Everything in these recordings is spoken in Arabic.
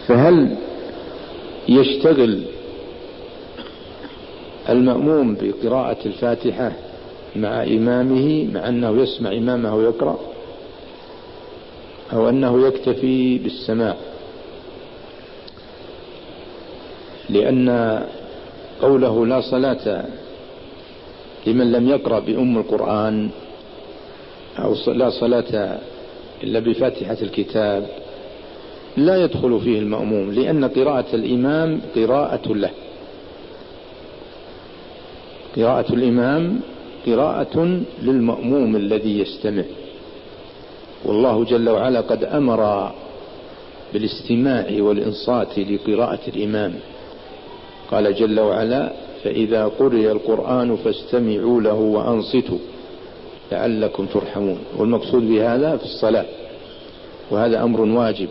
فهل يشتغل المأموم بقراءة الفاتحة مع إمامه مع أنه يسمع إمامه يقرأ، أو أنه يكتفي بالسماع؟ لأن قوله لا صلاة لمن لم يقرأ بأم القرآن، أو لا صلاة إلا بفاتحة الكتاب، لا يدخل فيه المأموم، لأن قراءة الإمام قراءة له. قراءة الإمام قراءة للمأموم الذي يستمع، والله جل وعلا قد أمر بالاستماع والإنصات لقراءة الإمام. قال جل وعلا: فإذا قرئ القرآن فاستمعوا له وأنصتوا لعلكم ترحمون. والمقصود بهذا في الصلاة، وهذا أمر واجب.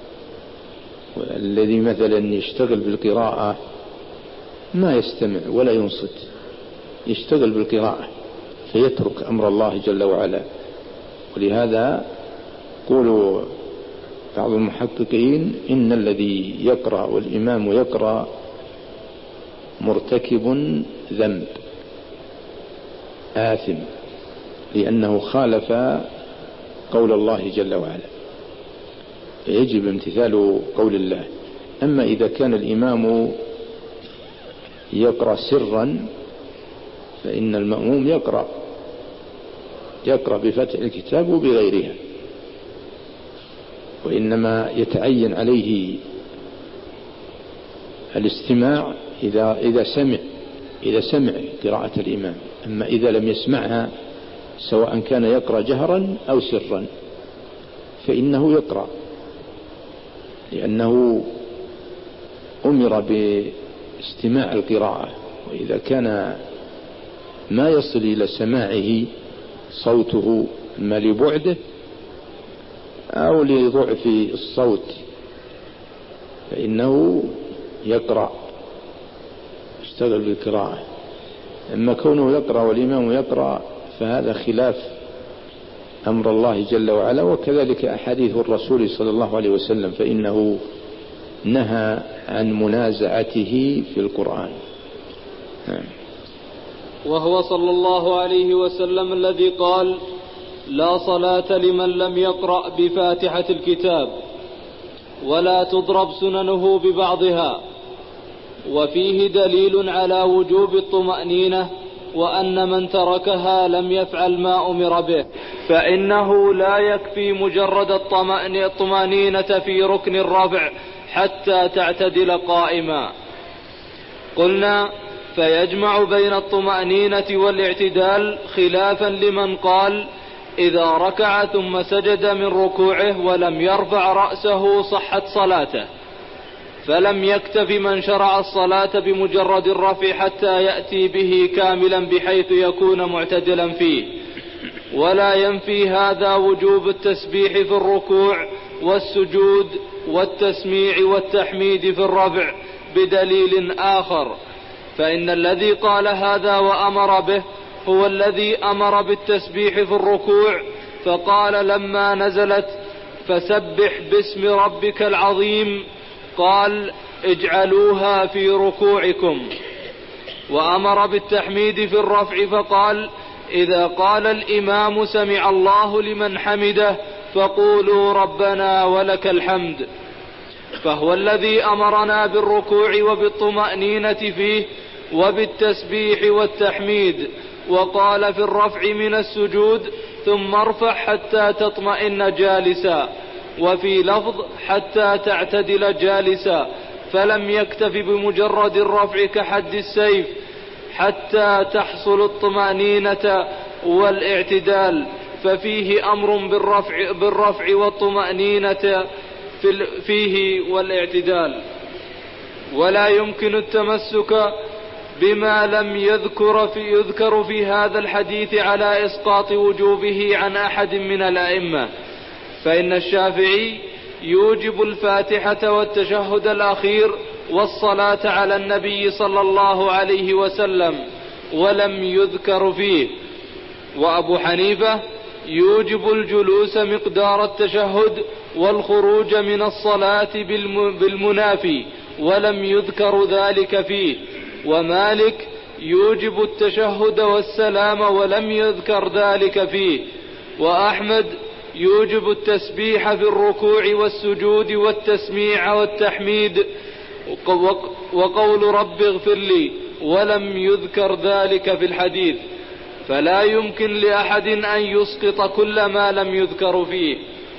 الذي مثلا يشتغل بالقراءة ما يستمع ولا ينصت، يشتغل بالقراءة فيترك أمر الله جل وعلا. ولهذا يقول بعض المحققين: إن الذي يقرأ والإمام يقرأ مرتكب ذنب آثم، لأنه خالف قول الله جل وعلا، يجب امتثال قول الله. أما إذا كان الإمام يقرأ سرا فإن المأموم يقرأ بفتح الكتاب وبغيرها، وإنما يتعين عليه الاستماع إذا سمع قراءة الإمام. أما إذا لم يسمعها سواء كان يقرأ جهرا أو سرا فإنه يقرأ، لأنه أمر باستماع القراءة. وإذا كان ما يصل إلى سماعه صوته ما لبعده أو لضعف الصوت فإنه يقرأ، يشتغل بالقراءة. أما كونه يقرأ والإمام يقرأ فهذا خلاف أمر الله جل وعلا، وكذلك أحاديث الرسول صلى الله عليه وسلم، فإنه نهى عن منازعته في القرآن. وهو صلى الله عليه وسلم الذي قال: لا صلاة لمن لم يقرأ بفاتحة الكتاب، ولا تضرب سننه ببعضها. وفيه دليل على وجوب الطمأنينة، وأن من تركها لم يفعل ما أمر به، فإنه لا يكفي مجرد الطمأنينة في ركن الرفع حتى تعتدل قائما. قلنا: فيجمع بين الطمأنينة والاعتدال، خلافا لمن قال إذا ركع ثم سجد من ركوعه ولم يرفع رأسه صحت صلاته، فلم يكتف من شرع الصلاة بمجرد الرفع حتى يأتي به كاملا بحيث يكون معتدلا فيه. ولا ينفي هذا وجوب التسبيح في الركوع والسجود والتسميع والتحميد في الرفع بدليل آخر، فإن الذي قال هذا وأمر به هو الذي أمر بالتسبيح في الركوع، فقال لما نزلت فسبح باسم ربك العظيم قال اجعلوها في ركوعكم. وأمر بالتحميد في الرفع فقال إذا قال الإمام سمع الله لمن حمده فقولوا ربنا ولك الحمد. فهو الذي أمرنا بالركوع وبالطمأنينة فيه وبالتسبيح والتحميد. وقال في الرفع من السجود ثم ارفع حتى تطمئن جالسا، وفي لفظ حتى تعتدل جالسا، فلم يكتف بمجرد الرفع كحد السيف حتى تحصل الطمأنينة والاعتدال، ففيه أمر بالرفع والطمأنينة فيه والاعتدال. ولا يمكن التمسك بما لم يذكر في هذا الحديث على إسقاط وجوبه عن أحد من الأئمة، فإن الشافعي يوجب الفاتحة والتشهد الأخير والصلاة على النبي صلى الله عليه وسلم ولم يذكر فيه، وأبو حنيفة يوجب الجلوس مقدار التشهد والخروج من الصلاة بالمنافي ولم يذكر ذلك فيه. ومالك يوجب التشهد والسلام ولم يذكر ذلك فيه. وأحمد يوجب التسبيح في الركوع والسجود والتسميع والتحميد وقول رب اغفر لي ولم يذكر ذلك في الحديث، فلا يمكن لأحد أن يسقط كل ما لم يذكر فيه.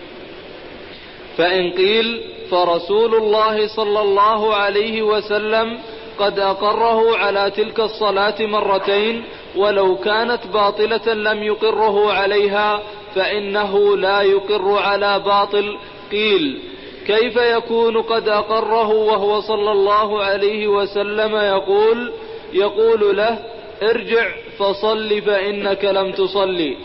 فإن قيل فرسول الله صلى الله عليه وسلم قد أقره على تلك الصلاة مرتين ولو كانت باطلة لم يقره عليها فإنه لا يقر على باطل. قيل كيف يكون قد أقره وهو صلى الله عليه وسلم يقول له ارجع فصل فإنك لم تصلي،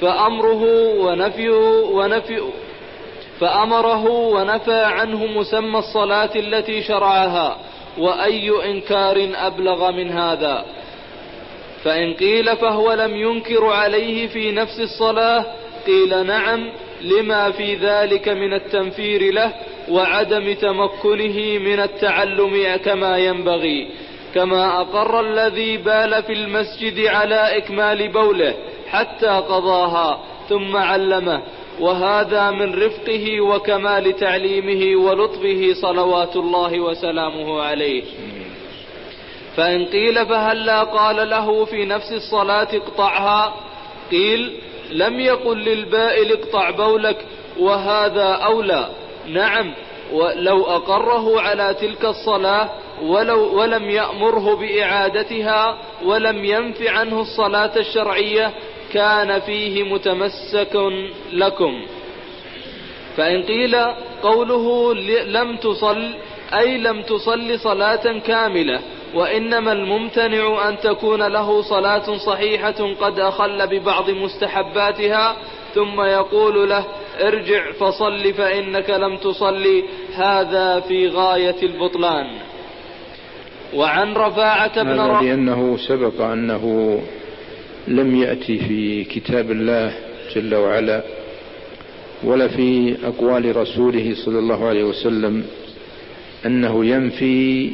فأمره ونفى عنه مسمى الصلاة التي شرعها، وأي إنكار أبلغ من هذا؟ فإن قيل فهو لم ينكر عليه في نفس الصلاة، قيل نعم لما في ذلك من التنفير له وعدم تمكنه من التعلم كما ينبغي، كما أقر الذي بال في المسجد على إكمال بوله حتى قضاها ثم علمه، وهذا من رفقه وكمال تعليمه ولطفه صلوات الله وسلامه عليه. فإن قيل فهلا قال له في نفس الصلاة اقطعها؟ قيل لم يقل للبائل اقطع بولك وهذا أولى. نعم، ولو أقره على تلك الصلاة ولم يأمره بإعادتها ولم ينف عنه الصلاة الشرعية كان فيه متمسك لكم. فإن قيل قوله لم تصل أي لم تصل صلاة كاملة، وإنما الممتنع أن تكون له صلاة صحيحة قد أخل ببعض مستحباتها ثم يقول له ارجع فصل فإنك لم تصلي، هذا في غاية البطلان. وعن رفاعة بن لأنه سبق أنه لم يأتي في كتاب الله جل وعلا ولا في أقوال رسوله صلى الله عليه وسلم أنه ينفي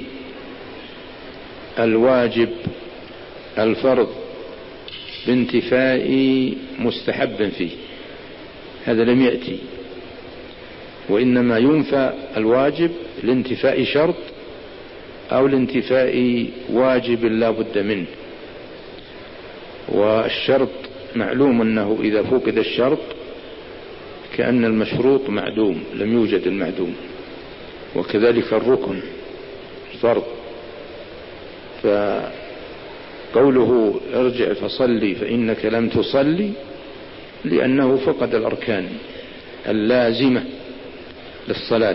الواجب الفرض بانتفاء مستحب فيه، هذا لم يأتي، وإنما ينفى الواجب لانتفاء شرط أو لانتفاء واجب لا بد منه. والشرط معلوم أنه إذا فقد الشرط كأن المشروط معدوم، لم يوجد المعدوم، وكذلك الركن فرض. فقوله ارجع فصلي فإنك لم تصلي لأنه فقد الأركان اللازمة للصلاة،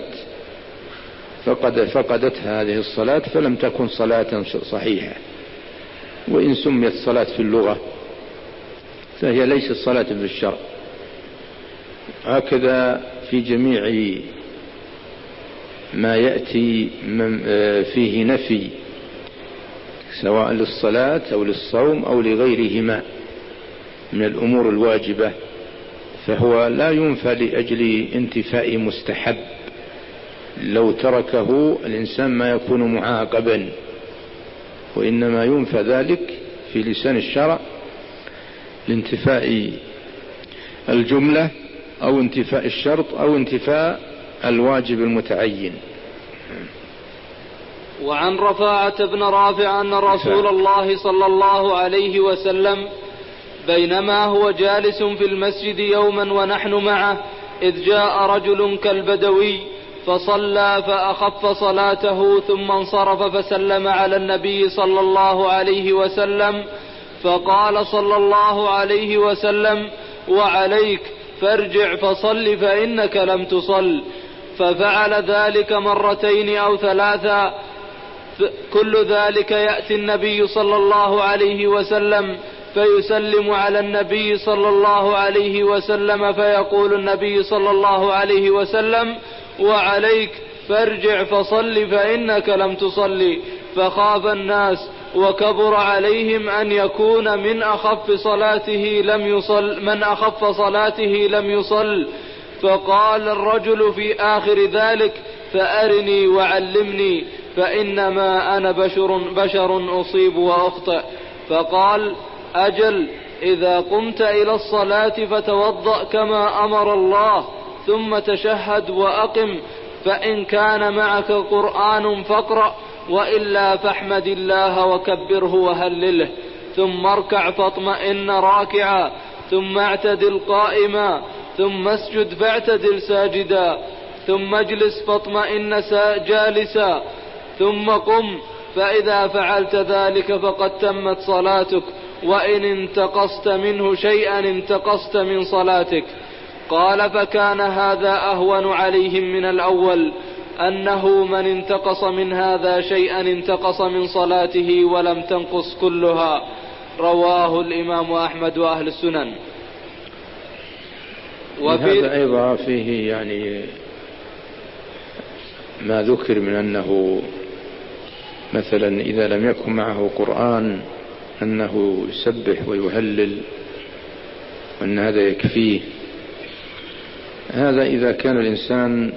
فقدت هذه الصلاة فلم تكن صلاة صحيحة، وإن سميت صلاة في اللغة فهي ليست صلاة في الشرع. هكذا في جميع ما يأتي فيه نفي سواء للصلاة أو للصوم أو لغيرهما من الأمور الواجبة، فهو لا ينفى لأجل انتفاء مستحب، لو تركه الإنسان ما يكون معاقبا، وإنما ينفى ذلك في لسان الشرع لانتفاء الجملة أو انتفاء الشرط أو انتفاء الواجب المتعين. وعن رفاعة بن رافع أن رسول الله صلى الله عليه وسلم بينما هو جالس في المسجد يوما ونحن معه إذ جاء رجل كالبدوي فصلى فأخف صلاته ثم انصرف فسلم على النبي صلى الله عليه وسلم، فقال صلى الله عليه وسلم وعليك فارجع فصل فإنك لم تصل، ففعل ذلك مرتين أو ثلاثا، كل ذلك يأتي النبي صلى الله عليه وسلم فيسلم على النبي صلى الله عليه وسلم فيقول النبي صلى الله عليه وسلم وعليك فارجع فصل فإنك لم تصلي، فخاف الناس وكبر عليهم أن يكون من أخف صلاته لم يصل فقال الرجل في آخر ذلك: فأرني وعلمني، فإنما أنا بشر أصيب وأخطئ. فقال: أجل، إذا قمت إلى الصلاة فتوضأ كما أمر الله، ثم تشهد وأقم، فإن كان معك قرآن فاقرأ، وإلا فاحمد الله وكبره وهلله، ثم اركع فاطمئن راكعا، ثم اعتدل قائما، ثم اسجد فاعتدل ساجدا، ثم اجلس فاطمئن جالسا، ثم قم، فإذا فعلت ذلك فقد تمت صلاتك، وإن انتقصت منه شيئا انتقصت من صلاتك. قال: فكان هذا أهون عليهم من الأول، أنه من انتقص من هذا شيئا انتقص من صلاته ولم تنقص كلها. رواه الإمام أحمد وأهل السنن. هذا أيضا فيه يعني ما ذكر من أنه مثلا إذا لم يكن معه قرآن أنه يسبح ويهلل، وأن هذا يكفيه. هذا إذا كان الإنسان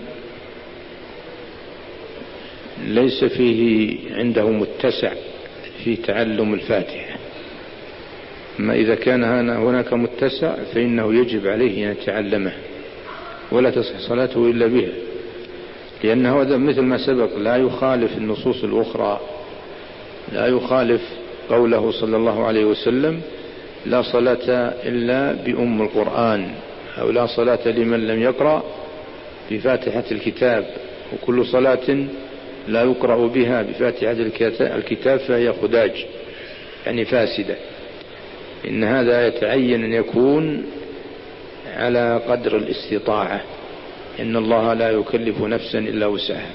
ليس فيه عنده متسع في تعلم الفاتحة. أما إذا كان هناك متسع فإنه يجب عليه أن يتعلمه، ولا تصح صلاته إلا بها، لأنه هذا مثل ما سبق لا يخالف النصوص الأخرى، لا يخالف قوله صلى الله عليه وسلم: لا صلاة إلا بأم القرآن، أو لا صلاة لمن لم يقرأ بفاتحة الكتاب، وكل صلاة لا يقرأ بها بفاتحة الكتاب فهي خداج، يعني فاسدة. إن هذا يتعين أن يكون على قدر الاستطاعة، إن الله لا يكلف نفسا إلا وسعها.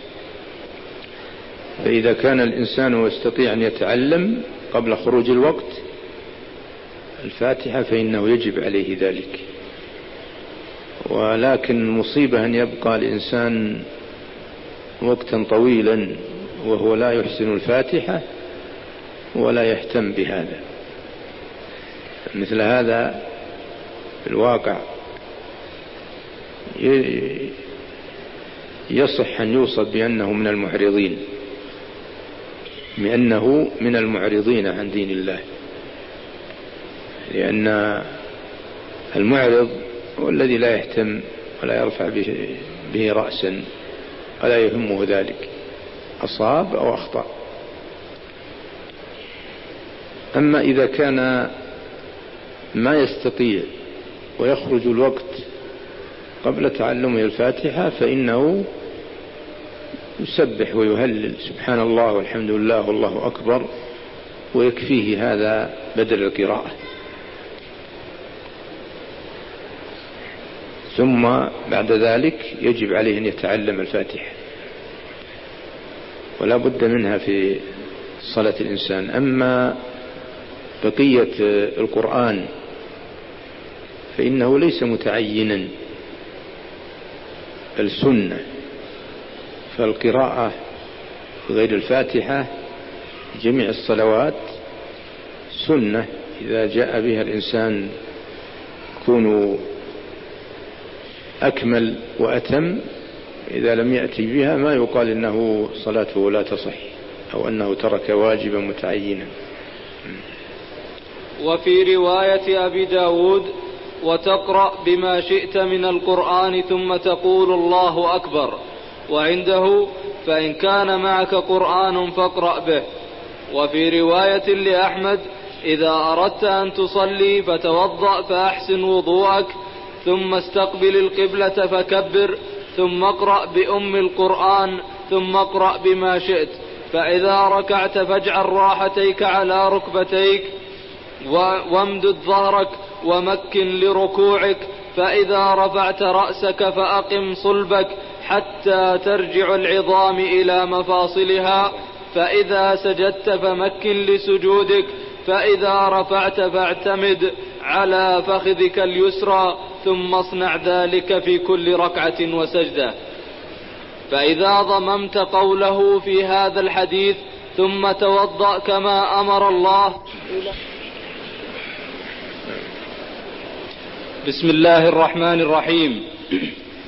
فإذا كان الإنسان يستطيع أن يتعلم قبل خروج الوقت الفاتحة فإنه يجب عليه ذلك. ولكن المصيبة أن يبقى الإنسان وقتا طويلا وهو لا يحسن الفاتحة ولا يهتم بهذا. مثل هذا في الواقع يصح أن يوصف بأنه من المعرضين، بأنه من المعرضين عن دين الله، لأن المعرض هو الذي لا يهتم ولا يرفع به رأسا ولا يهمه ذلك، أصاب أو أخطأ. أما إذا كان ما يستطيع ويخرج الوقت قبل تعلمه الفاتحة فإنه يسبح ويهلل سبحان الله والحمد لله والله أكبر، ويكفيه هذا بدل القراءة. ثم بعد ذلك يجب عليه أن يتعلم الفاتحة، ولا بد منها في صلاة الإنسان. أما بقية القرآن فإنه ليس متعينا بل سنة، فالقراءة غير الفاتحة جميع الصلوات سنة إذا جاء بها الإنسان يكون أكمل وأتم. إذا لم يأتي بها ما يقال إنه صلاته لا تصح أو أنه ترك واجبا متعينا. وفي رواية أبي داود: وتقرأ بما شئت من القرآن ثم تقول الله أكبر. وعنده: فإن كان معك قرآن فاقرأ به. وفي رواية لأحمد: إذا أردت أن تصلي فتوضأ فأحسن وضوءك، ثم استقبل القبلة فكبر، ثم اقرأ بأم القرآن، ثم اقرأ بما شئت. فإذا ركعت فاجعل راحتيك على ركبتيك وامدد ظهرك ومكن لركوعك. فإذا رفعت رأسك فأقم صلبك حتى ترجع العظام إلى مفاصلها. فإذا سجدت فمكن لسجودك. فإذا رفعت فاعتمد على فخذك اليسرى، ثم اصنع ذلك في كل ركعة وسجدة. فإذا ضممت قوله في هذا الحديث: ثم توضأ كما أمر الله. بسم الله الرحمن الرحيم.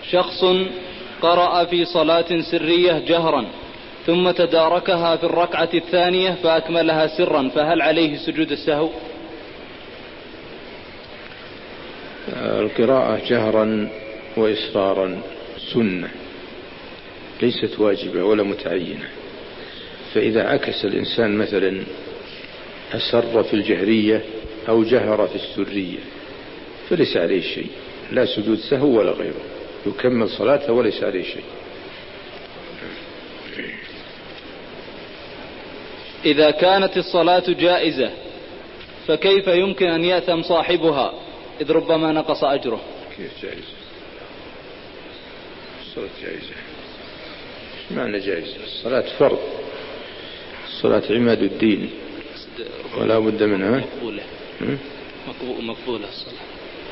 شخص قرأ في صلاة سرية جهرا ثم تداركها في الركعة الثانية فأكملها سرا، فهل عليه سجود السهو؟ القراءة جهرا وإسرارا سنة ليست واجبة ولا متعينة، فإذا عكس الإنسان مثلا أسر في الجهرية أو جهر في السرية فليس عليه شيء، لا سجود سهو ولا غيره، يكمل صلاته وليس عليه شيء. إذا كانت الصلاة جائزة فكيف يمكن أن يأثم صاحبها إذ ربما نقص أجره؟ كيف جائزة؟ الصلاة جائزة، معنى جائزة؟ الصلاة فرض، الصلاة عماد الدين ولا بد منها. مقبولة الصلاة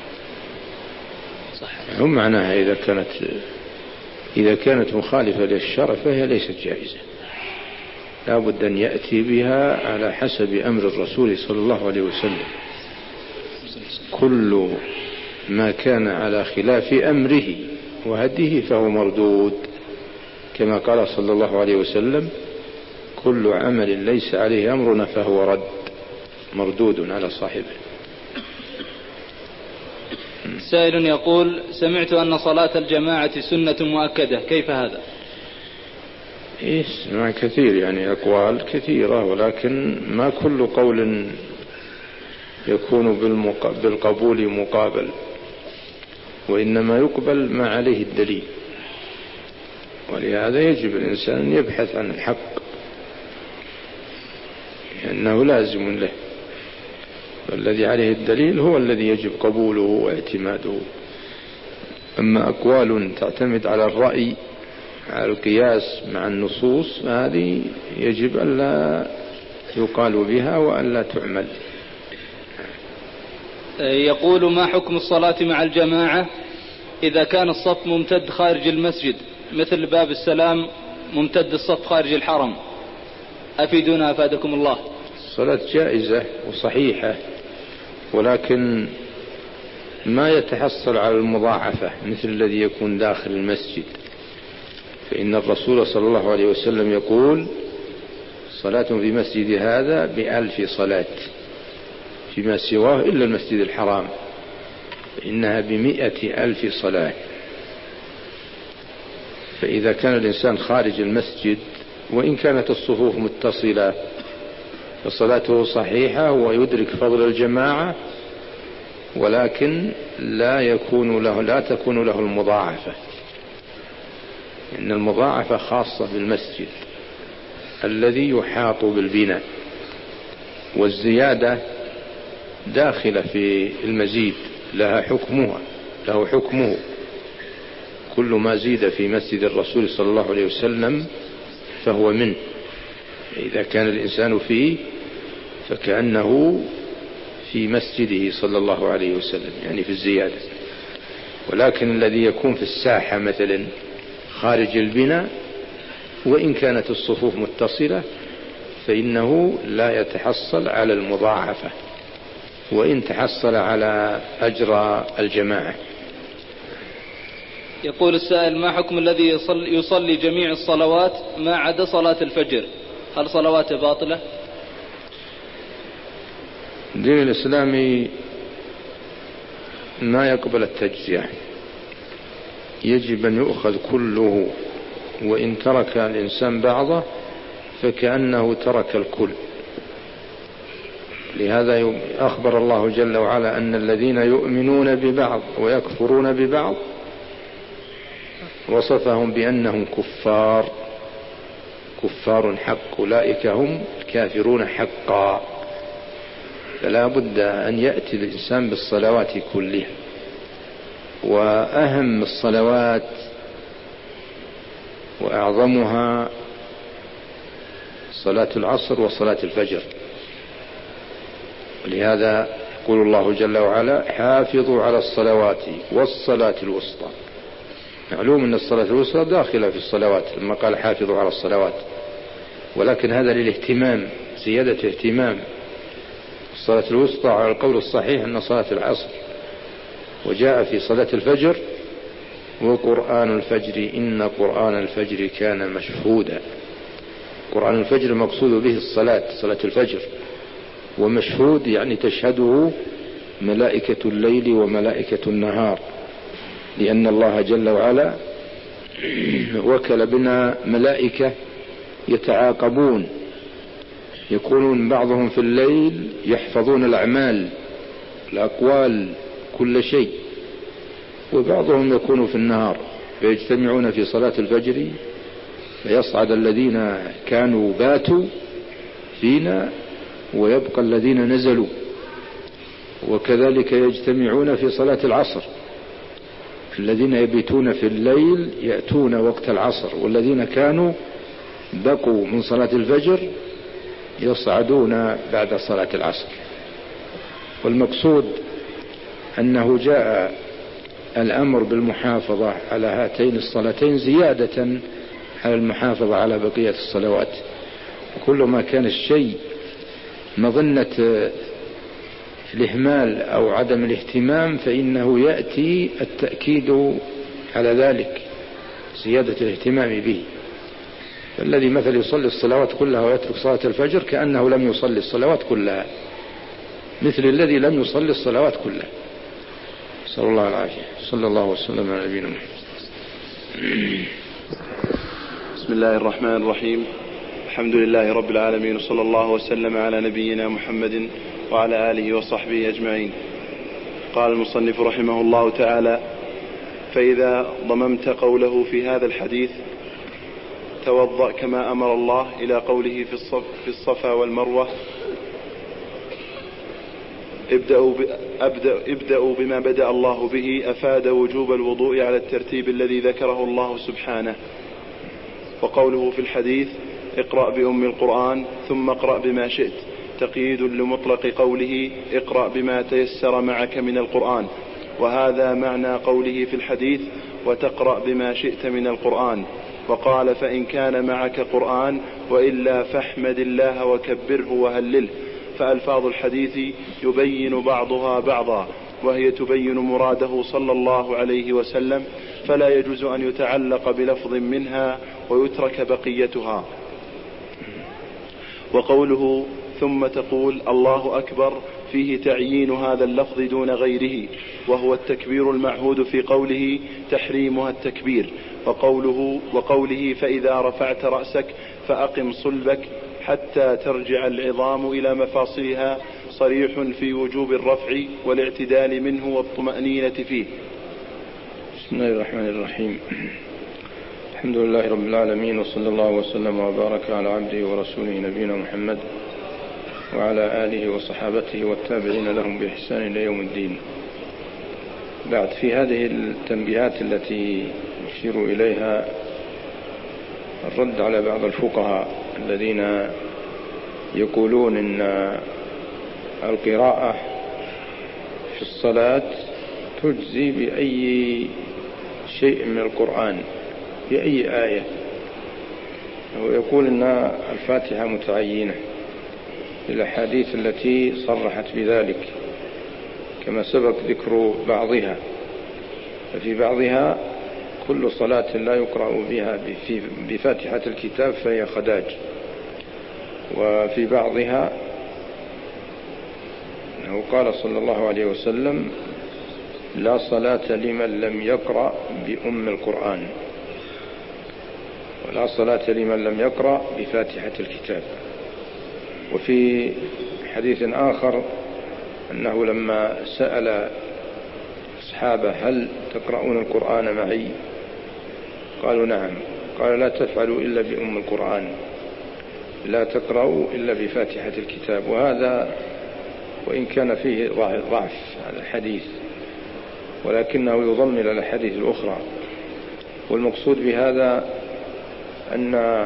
صح. هم معناها إذا كانت مخالفة للشرع فهي ليست جائزة، لا بد أن يأتي بها على حسب أمر الرسول صلى الله عليه وسلم. كل ما كان على خلاف أمره وهديه فهو مردود، كما قال صلى الله عليه وسلم: كل عمل ليس عليه أمرنا فهو رد، مردود على صاحبه. سائل يقول: سمعت أن صلاة الجماعة سنة مؤكدة، كيف هذا؟ سمع كثير، يعني أقوال كثيرة، ولكن ما كل قول يكون بالقبول مقابل، وإنما يقبل ما عليه الدليل، ولهذا يجب الإنسان أن يبحث عن الحق لأنه لازم له، والذي عليه الدليل هو الذي يجب قبوله واعتماده. أما أقوال تعتمد على الرأي على القياس مع النصوص هذه يجب ألا يقال بها وألا تعمل. يقول: ما حكم الصلاة مع الجماعة إذا كان الصف ممتد خارج المسجد مثل باب السلام ممتد الصف خارج الحرم؟ أفيدونا أفادكم الله. الصلاة جائزة وصحيحة، ولكن ما يتحصل على المضاعفة مثل الذي يكون داخل المسجد، فإن الرسول صلى الله عليه وسلم يقول: صلاة في مسجد هذا ب1000 صلاة فيما سواه إلا المسجد الحرام، فإنها ب100,000 صلاة. فإذا كان الإنسان خارج المسجد وإن كانت الصفوف متصلة فصلاته صحيحة ويدرك فضل الجماعة، ولكن لا تكون له المضاعفة، إن المضاعفة خاصة بالمسجد الذي يحاط بالبناء، والزيادة داخلة في المزيد له حكمه. كل ما زيد في مسجد الرسول صلى الله عليه وسلم فهو منه، إذا كان الإنسان فيه فكأنه في مسجده صلى الله عليه وسلم، يعني في الزيادة. ولكن الذي يكون في الساحة مثلا خارج البناء وإن كانت الصفوف متصلة فإنه لا يتحصل على المضاعفة، وإن تحصل على أجر الجماعة. يقول السائل: ما حكم الذي يصلي جميع الصلوات ما عدا صلاة الفجر؟ هل صلواته باطلة؟ الدين الإسلامي ما يقبل التجزئة، يجب أن يؤخذ كله، وإن ترك الإنسان بعضه فكأنه ترك الكل. لهذا أخبر الله جل وعلا أن الذين يؤمنون ببعض ويكفرون ببعض وصفهم بأنهم كفار حق، أولئك هم الكافرون حقا. فلا بد أن يأتي الإنسان بالصلوات كلها، وأهم الصلوات وأعظمها صلاة العصر وصلاة الفجر. ولهذا يقول الله جل وعلا: حافظوا على الصلوات والصلاة الوسطى. معلوم أن الصلاة الوسطى داخلة في الصلوات لما قال حافظوا على الصلوات، ولكن هذا للاهتمام، زيادة اهتمام. الصلاة الوسطى على القول الصحيح أن صلاة العصر، وجاء في صلاة الفجر وقرآن الفجر إن قرآن الفجر كان مشهودا. قرآن الفجر مقصود به صلاة الفجر، ومشهود يعني تشهده ملائكة الليل وملائكة النهار، لأن الله جل وعلا وكل بنا ملائكة يتعاقبون، يكونون بعضهم في الليل يحفظون الأعمال الأقوال كل شيء، وبعضهم يكون في النهار فيجتمعون في صلاة الفجر، فيصعد الذين كانوا باتوا فينا ويبقى الذين نزلوا. وكذلك يجتمعون في صلاة العصر، الذين يبيتون في الليل يأتون وقت العصر، والذين كانوا بقوا من صلاة الفجر يصعدون بعد صلاة العصر. والمقصود أنه جاء الأمر بالمحافظة على هاتين الصلاتين زيادة على المحافظة على بقية الصلوات. وكل ما كان الشيء مظنة الإهمال أو عدم الاهتمام فإنه يأتي التأكيد على ذلك، زيادة الاهتمام به. فالذي مثل يصلي الصلوات كلها ويترك صلاة الفجر كأنه لم يصلي الصلوات كلها، مثل الذي لم يصلي الصلوات كلها. صلى الله العافية. صلى الله وسلم على نبينا محمد. بسم الله الرحمن الرحيم. الحمد لله رب العالمين، وصلى الله وسلم على نبينا محمد وعلى آله وصحبه أجمعين. قال المصنف رحمه الله تعالى: فإذا ضممت قوله في هذا الحديث توضأ كما أمر الله إلى قوله في الصفا والمروة ابدأوا بما بدأ الله به، أفاد وجوب الوضوء على الترتيب الذي ذكره الله سبحانه. وقوله في الحديث اقرأ بأم القرآن ثم اقرأ بما شئت تقييد لمطلق قوله اقرأ بما تيسر معك من القرآن، وهذا معنى قوله في الحديث وتقرأ بما شئت من القرآن. وقال فإن كان معك قرآن وإلا فاحمد الله وكبره وهلله. فألفاظ الحديث يبين بعضها بعضا، وهي تبين مراده صلى الله عليه وسلم، فلا يجوز أن يتعلق بلفظ منها ويترك بقيتها. وقوله ثم تقول الله أكبر فيه تعيين هذا اللفظ دون غيره، وهو التكبير المعهود في قوله تحريمها التكبير. وقوله فإذا رفعت رأسك فأقم صلبك حتى ترجع العظام إلى مفاصلها صريح في وجوب الرفع والاعتدال منه والطمأنينة فيه. بسم الله الرحمن الرحيم. الحمد لله رب العالمين، وصلى الله وسلم وبارك على عبده ورسوله نبينا محمد وعلى آله وصحابته والتابعين لهم بإحسان إلى يوم الدين. بعد، في هذه التنبيهات التي يشير إليها الرد على بعض الفقهاء الذين يقولون إن القراءة في الصلاة تجزي بأي شيء من القرآن، بأي آية. ويقول إن الفاتحة متعينة الأحاديث التي صرحت بذلك، كما سبق ذكر بعضها. ففي بعضها كل صلاة لا يقرأ بها بفاتحة الكتاب فهي خداج، وفي بعضها أنه قال صلى الله عليه وسلم لا صلاة لمن لم يقرأ بأم القرآن، ولا صلاة لمن لم يقرأ بفاتحة الكتاب. وفي حديث آخر أنه لما سأل أصحابه هل تقرؤون القرآن معي؟ قالوا نعم. قال لا تفعلوا إلا بأم القرآن، لا تقرأوا إلا بفاتحة الكتاب. وهذا وإن كان فيه ضعف على الحديث، ولكنه يضمن الأحاديث الأخرى. والمقصود بهذا أن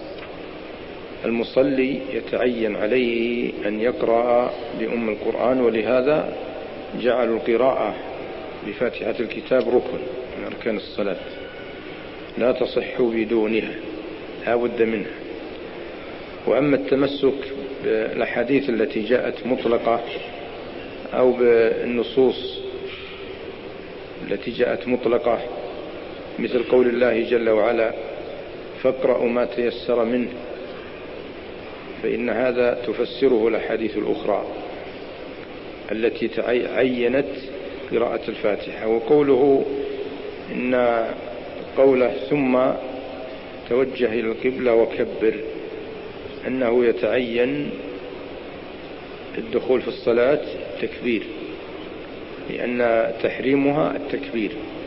المصلي يتعين عليه أن يقرأ بأم القرآن، ولهذا جعلوا القراءة بفاتحة الكتاب ركن من أركان الصلاة لا تصح بدونها، لا بد منها. وأما التمسك بالأحاديث التي جاءت مطلقة أو بالنصوص التي جاءت مطلقة مثل قول الله جل وعلا فاقرأوا ما تيسر منه، فإن هذا تفسره الأحاديث الأخرى التي عينت قراءة الفاتحة. وقوله إن قوله ثم توجه إلى القبلة وكبر، أنه يتعين الدخول في الصلاة تكبير، لأن تحريمها التكبير.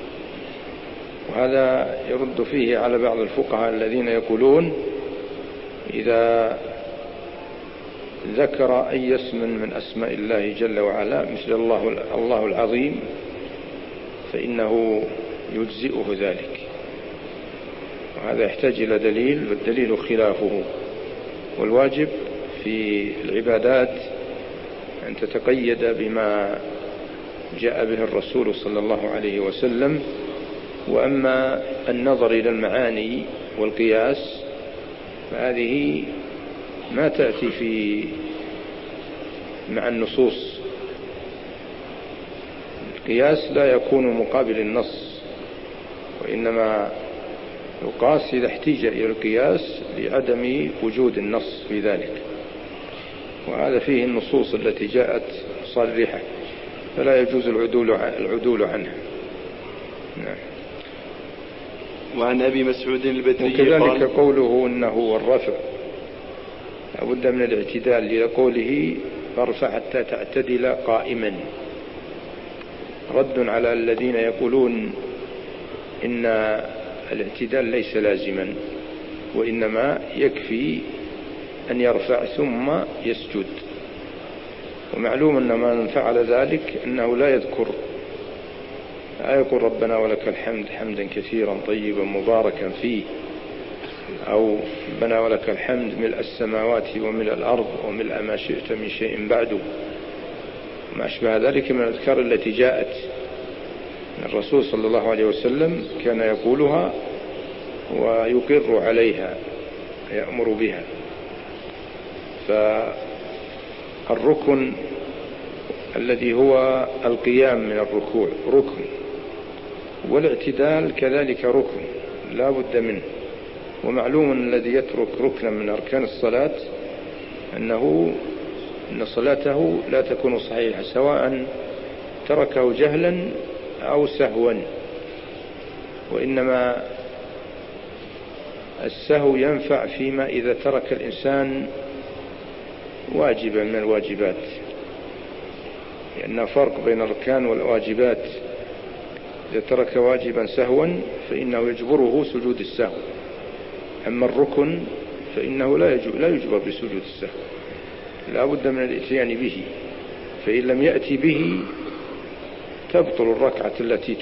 وهذا يرد فيه على بعض الفقهاء الذين يقولون إذا ذكر أي اسم من أسماء الله جل وعلا مثل الله العظيم فإنه يجزئه ذلك، وهذا يحتاج إلى دليل، والدليل خلافه. والواجب في العبادات أن تتقيد بما جاء به الرسول صلى الله عليه وسلم. وأما النظر إلى المعاني والقياس فهذه ما تأتي مع النصوص. القياس لا يكون مقابل النص، وإنما يقاس إذا احتيج إلى القياس لعدم وجود النص في ذلك، وهذا فيه النصوص التي جاءت صريحة فلا يجوز العدول عنها. نعم. وعن أبي مسعود البدري وكذلك قوله إنه الرفع لابد من الاعتدال، لقوله فارفع حتى تعتدل قائما، رد على الذين يقولون إن الاعتدال ليس لازما، وإنما يكفي أن يرفع ثم يسجد. ومعلوم أن من فعل ذلك أنه لا يقول ربنا ولك الحمد حمدا كثيرا طيبا مباركا فيه، أو ربنا ولك الحمد ملء السماوات وملء الأرض وملء ما شئت من شيء بعد، ما أشبه ذلك من الأذكار التي جاءت من الرسول صلى الله عليه وسلم، كان يقولها ويقر عليها يأمر بها. فالركن الذي هو القيام من الركوع ركن، والاعتدال كذلك ركن لا بد منه. ومعلوم الذي يترك ركنا من أركان الصلاة أن صلاته لا تكون صحيحة، سواء تركه جهلا أو سهوا. وإنما السهو ينفع فيما إذا ترك الإنسان واجبا من الواجبات، لأن فرق بين الأركان والواجبات. إذا ترك واجبا سهوا فإنه يجبره سجود السهو، أما الركن فإنه لا يجبر بسجود السهو، لا بد من الاتيان به. فإن لم يأتي به تبطل الركعة التي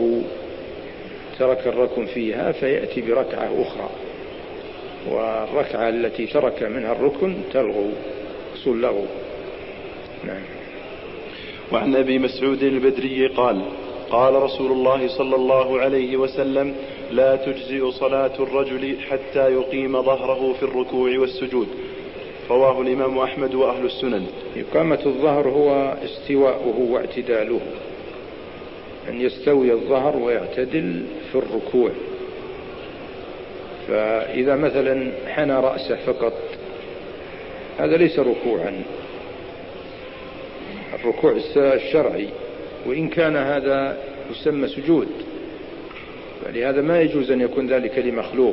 ترك الركن فيها، فيأتي بركعة أخرى، والركعة التي ترك منها الركن تلغو، حصول لغو. نعم. وعن أبي مسعود البدري قال قال رسول الله صلى الله عليه وسلم لا تجزئ صلاة الرجل حتى يقيم ظهره في الركوع والسجود، رواه الإمام أحمد وأهل السنن. إقامة الظهر هو استواؤه واعتداله، أن يستوي الظهر ويعتدل في الركوع. فإذا مثلا حنى رأسه فقط هذا ليس ركوعا، الركوع الشرعي، وإن كان هذا يسمى سجود، فلهذا ما يجوز أن يكون ذلك لمخلوق.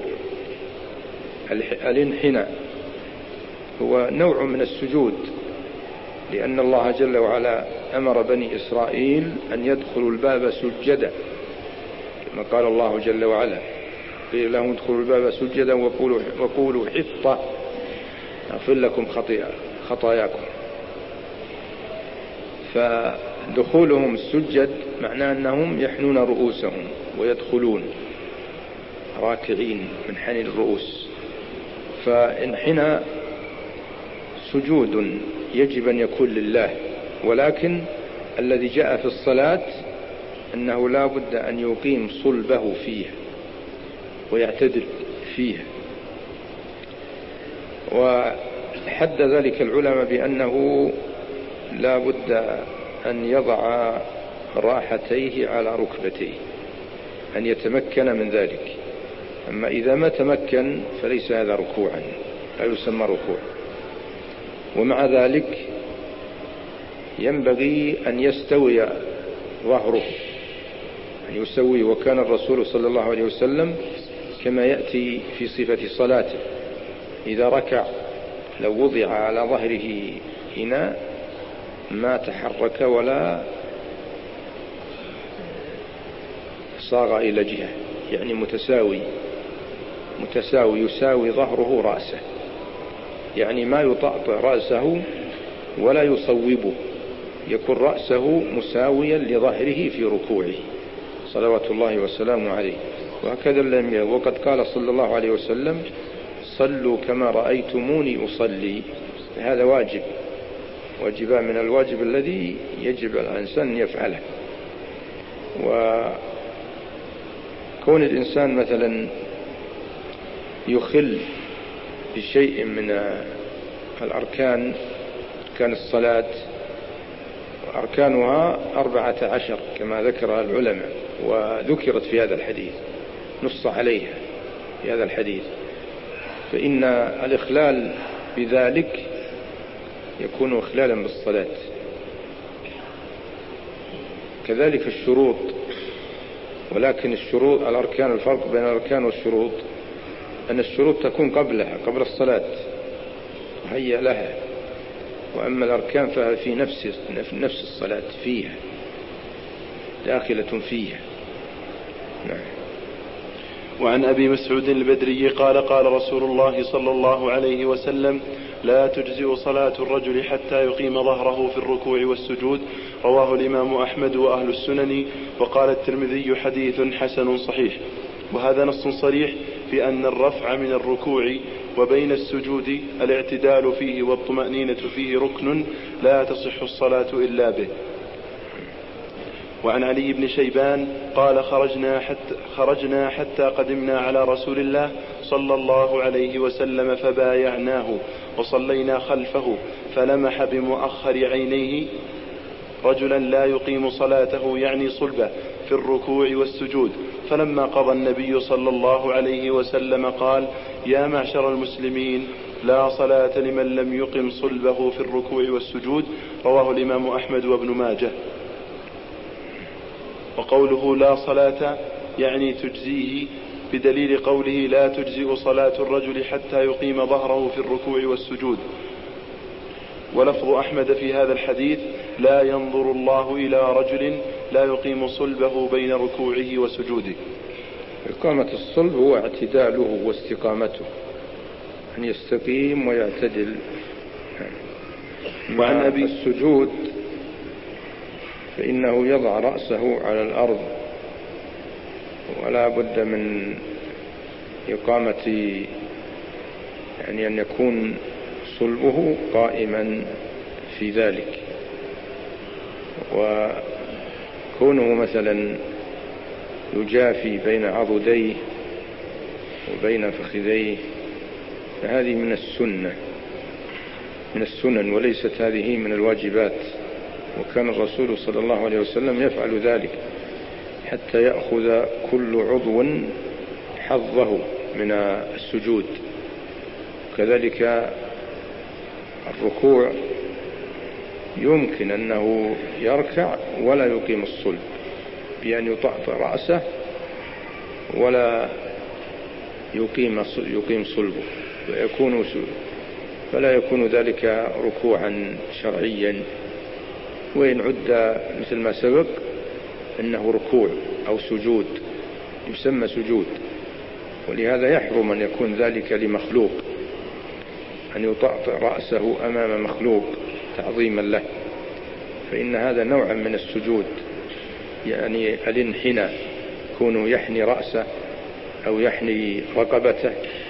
الانحناء هو نوع من السجود، لأن الله جل وعلا أمر بني إسرائيل أن يدخلوا الباب سجدا، كما قال الله جل وعلا قيل لهم ادخلوا الباب سجدا وقولوا حطة أغفر لكم خطاياكم. فدخولهم السجد معناه أنهم يحنون رؤوسهم ويدخلون راكعين من حني الرؤوس. فانحنى سجود يجب أن يكون لله، ولكن الذي جاء في الصلاة أنه لا بد أن يقيم صلبه فيه ويعتدل فيه. وحد ذلك العلماء بأنه لا بد أن يضع راحتيه على ركبتيه، أن يتمكن من ذلك. أما إذا ما تمكن فليس هذا ركوعا، لا يسمى ركوع. ومع ذلك ينبغي أن يستوي ظهره، أن يسوي. وكان الرسول صلى الله عليه وسلم كما يأتي في صفة صلاته إذا ركع لو وضع على ظهره إناء ما تحرك ولا صاغ إلى جهة، يعني متساوي يساوي ظهره رأسه، يعني ما يطأطئ رأسه ولا يصوبه، يكون رأسه مساويا لظهره في ركوعه صلوات الله وسلامه عليه. وهكذا لم يكن. وقد قال صلى الله عليه وسلم: صلوا كما رأيتموني أصلي. هذا واجب من الواجب الذي يجب على الإنسان أن يفعله. وكون الإنسان مثلا يخل بشيء من الأركان، كان الصلاة أركانها 14 كما ذكر العلماء، وذكرت في هذا الحديث، نص عليها في هذا الحديث، فإن الإخلال بذلك يكون إخلالا بالصلاة. كذلك الشروط، ولكن الشروط الأركان، الفرق بين الأركان والشروط أن الشروط تكون قبلها، قبل الصلاة وهي لها، وأما الأركان فهي في نفس الصلاة، فيها داخلة فيها. نعم. وعن أبي مسعود البدري قال: قال رسول الله صلى الله عليه وسلم: لا تجزئ صلاة الرجل حتى يقيم ظهره في الركوع والسجود. رواه الإمام أحمد وأهل السنن. وقال الترمذي: حديث حسن صحيح. وهذا نص صريح في أن الرفع من الركوع وبين السجود الاعتدال فيه والطمأنينة فيه ركن لا تصح الصلاة إلا به. وعن علي بن شيبان قال: خرجنا حتى قدمنا على رسول الله صلى الله عليه وسلم فبايعناه وصلينا خلفه، فلمح بمؤخر عينيه رجلا لا يقيم صلاته، يعني صلبه، في الركوع والسجود. فلما قضى النبي صلى الله عليه وسلم قال: يا معشر المسلمين، لا صلاة لمن لم يقم صلبه في الركوع والسجود. رواه الإمام أحمد وابن ماجه. وقوله لا صلاة يعني تجزيه، بدليل قوله: لا تجزئ صلاة الرجل حتى يقيم ظهره في الركوع والسجود. ولفظ أحمد في هذا الحديث: لا ينظر الله إلى رجل لا يقيم صلبه بين ركوعه وسجوده. إقامة الصلب هو اعتداله واستقامته، أن يستقيم ويعتدل. وعن أبي السجود فإنه يضع رأسه على الأرض، ولا بد من إقامة، يعني أن يكون صلبه قائما في ذلك. وكونه مثلا يجافي بين عضديه وبين فخذيه فهذه من السنن وليست هذه من الواجبات. وكان الرسول صلى الله عليه وسلم يفعل ذلك حتى يأخذ كل عضو حظه من السجود. كذلك الركوع يمكن أنه يركع ولا يقيم الصلب، بأن يطأطئ رأسه ولا يقيم صلبه، فلا يكون ذلك ركوعا شرعيا. وإن عد مثل ما سبق أنه ركوع أو سجود يسمى سجود، ولهذا يحرم أن يكون ذلك لمخلوق، أن يطأطئ رأسه أمام مخلوق تعظيما له، فإن هذا نوع من السجود، يعني الانحناء، كونه يحني رأسه أو يحني رقبته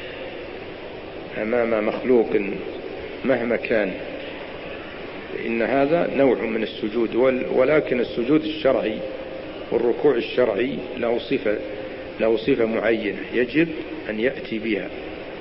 أمام مخلوق مهما كان، فإن هذا نوع من السجود. ولكن السجود الشرعي والركوع الشرعي له صفة معينة يجب أن يأتي بها.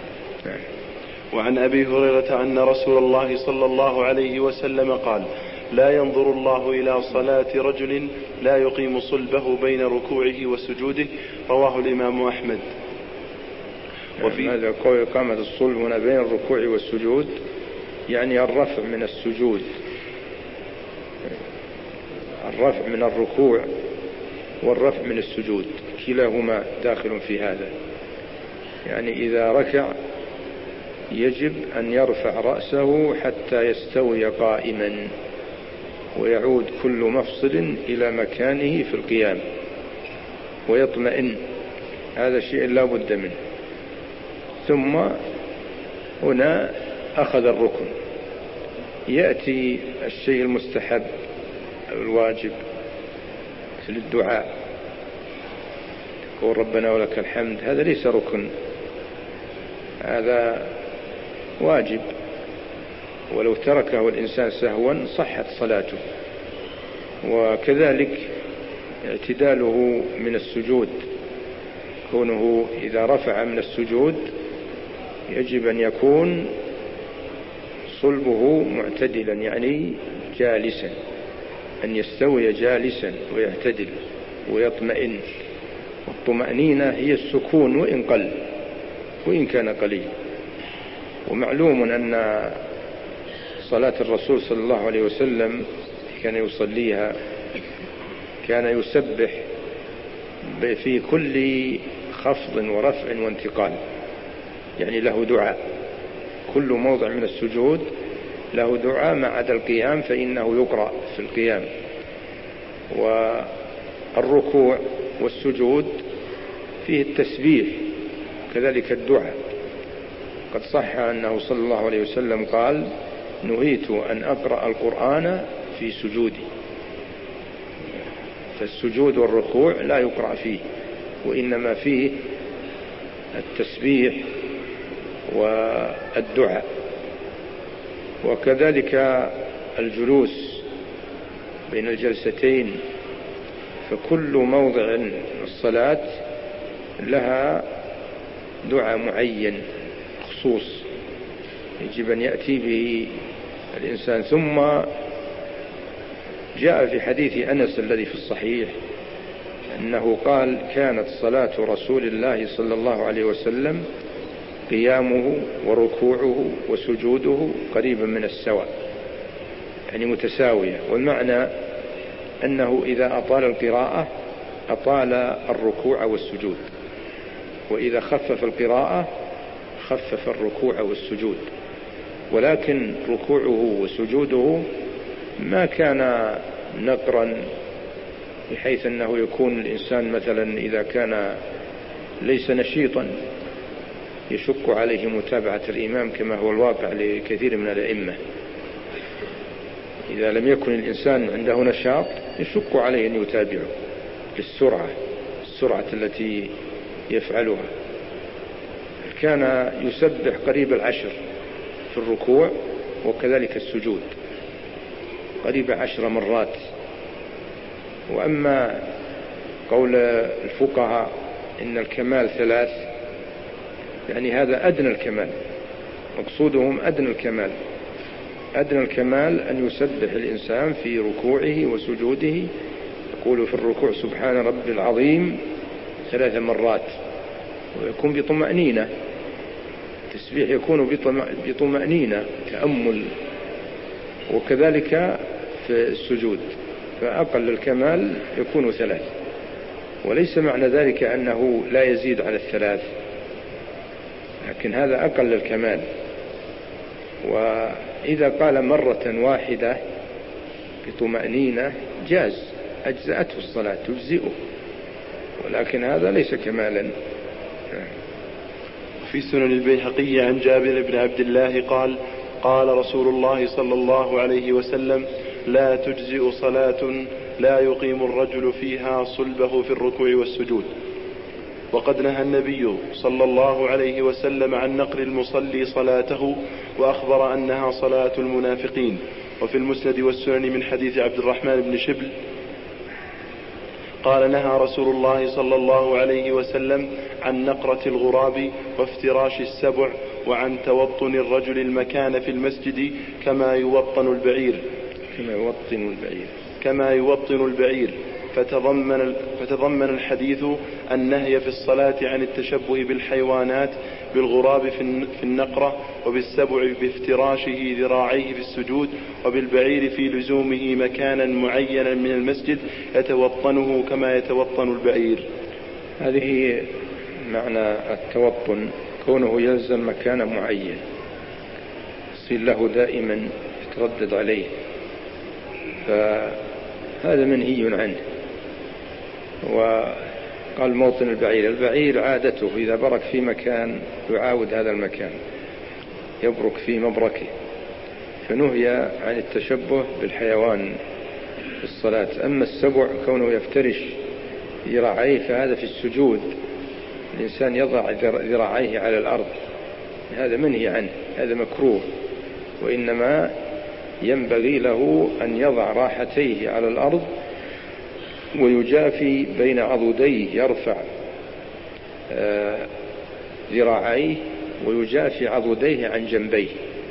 وعن أبي هريرة أن رسول الله صلى الله عليه وسلم قال: لا ينظر الله إلى صلاة رجل لا يقيم صلبه بين ركوعه وسجوده. رواه الإمام أحمد. وفي هذا قول إقامة الصلب هنا بين الركوع والسجود يعني الرفع من السجود، الرفع من الركوع والرفع من السجود كلاهما داخل في هذا. يعني إذا ركع يجب أن يرفع رأسه حتى يستوي قائما ويعود كل مفصل إلى مكانه في القيام ويطمئن، هذا شيء لا بد منه. ثم هنا أخذ الركن، يأتي الشيء المستحب الواجب مثل الدعاء، تقول ربنا ولك الحمد، هذا ليس ركن، هذا واجب، ولو تركه الإنسان سهوا صحت صلاته. وكذلك اعتداله من السجود، كونه إذا رفع من السجود يجب أن يكون صلبه معتدلا، يعني جالسا، أن يستوي جالسا ويعتدل ويطمئن. والطمأنينة هي السكون وإن قل، وإن كان قليل. ومعلوم أن صلاة الرسول صلى الله عليه وسلم كان يصليها كان يسبح في كل خفض ورفع وانتقال، يعني له دعاء، كل موضع من السجود له دعاء ما عدا القيام فإنه يقرأ في القيام. والركوع والسجود فيه التسبيح كذلك الدعاء. قد صح أنه صلى الله عليه وسلم قال: نهيت أن أقرأ القرآن في سجودي. فالسجود والركوع لا يقرأ فيه، وإنما فيه التسبيح والدعاء. وكذلك الجلوس بين الجلستين، فكل موضع من الصلاة لها دعاء معين خصوص يجب أن يأتي به الإنسان. ثم جاء في حديث أنس الذي في الصحيح أنه قال: كانت صلاة رسول الله صلى الله عليه وسلم قيامه وركوعه وسجوده قريبا من السواء، يعني متساوية. والمعنى أنه إذا أطال القراءة أطال الركوع والسجود، وإذا خفف القراءة خفف الركوع والسجود. ولكن ركوعه وسجوده ما كان نقرا، بحيث أنه يكون الإنسان مثلا إذا كان ليس نشيطا يشق عليه متابعة الإمام كما هو الواقع لكثير من الأئمة. إذا لم يكن الإنسان عنده نشاط يشق عليه أن يتابعه السرعة التي يفعلها. كان يسبح قريب 10 في الركوع، وكذلك السجود قريب 10 مرات. وأما قول الفقهاء إن الكمال 3، يعني هذا أدنى الكمال، مقصودهم أدنى الكمال. أدنى الكمال أن يسبح الإنسان في ركوعه وسجوده، يقول في الركوع سبحان ربي العظيم 3 مرات، ويكون بطمأنينة. التسبيح يكون بطمأنينة تأمل. وكذلك في السجود، فأقل الكمال يكون 3، وليس معنى ذلك أنه لا يزيد على 3، لكن هذا أقل الكمال. وإذا قال مرة واحدة بطمأنينة جاز، أجزأته الصلاة تجزئه، ولكن هذا ليس كمالا. في سنن البيهقي عن جابر بن عبد الله قال: قال رسول الله صلى الله عليه وسلم: لا تجزئ صلاة لا يقيم الرجل فيها صلبه في الركوع والسجود. وقد نهى النبي صلى الله عليه وسلم عن نقر المصلي صلاته، وأخبر أنها صلاة المنافقين. وفي المسند والسنن من حديث عبد الرحمن بن شبل قال: نهى رسول الله صلى الله عليه وسلم عن نقرة الغراب وافتراش السبع، وعن توطن الرجل المكان في المسجد كما يوطن البعير، كما يوطن البعير. فتضمن الحديث النهي في الصلاة عن التشبه بالحيوانات، بالغراب في النقرة، وبالسبع بافتراشه ذراعيه في السجود، وبالبعير في لزومه مكانا معينا من المسجد يتوطنه كما يتوطن البعير. هذه معنى التوطن، كونه يلزم مكان معين يصير له دائما يتردد عليه، فهذا منهي عنه. وقال موطن البعير عادته إذا برك في مكان يعاود هذا المكان، يبرك في مبركه، فنهي عن التشبه بالحيوان في الصلاة. أما السبع كونه يفترش ذراعيه فهذا في السجود، الإنسان يضع ذراعيه على الأرض، هذا منهي عنه، هذا مكروه. وإنما ينبغي له أن يضع راحتيه على الأرض ويجافي بين عضديه، يرفع ذراعيه ويجافي عضديه عن جنبيه.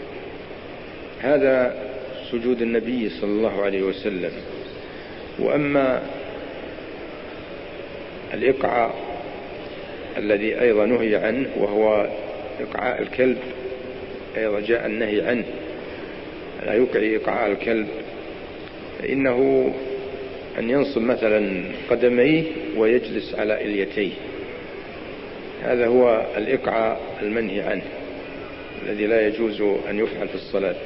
هذا سجود النبي صلى الله عليه وسلم. وأما الإقعاء الذي أيضا نهي عنه وهو إقعاء الكلب، أيضا جاء النهي عنه، لا يقعي إقعاء الكلب، فإنه أن ينصب مثلا قدميه ويجلس على إليتيه، هذا هو الإقعاء المنهي عنه الذي لا يجوز أن يفعل في الصلاة.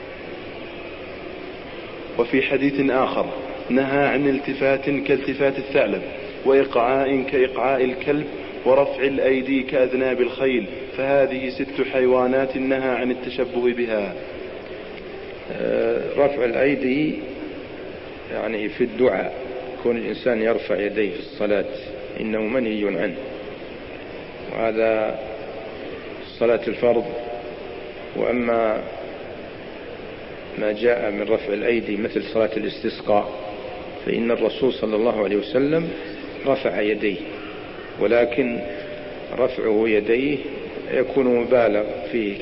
وفي حديث آخر نهى عن التفات كالتفات الثعلب، وإقعاء كإقعاء الكلب، ورفع الأيدي كأذناب الخيل، فهذه 6 حيوانات نهى عن التشبه بها. رفع الأيدي يعني في الدعاء، كون الإنسان يرفع يديه في الصلاة إنه منهي عنه، وهذا صلاة الفرض. وأما ما جاء من رفع الأيدي مثل صلاة الاستسقاء فإن الرسول صلى الله عليه وسلم رفع يديه، ولكن رفعه يديه يكون مبالغ فيه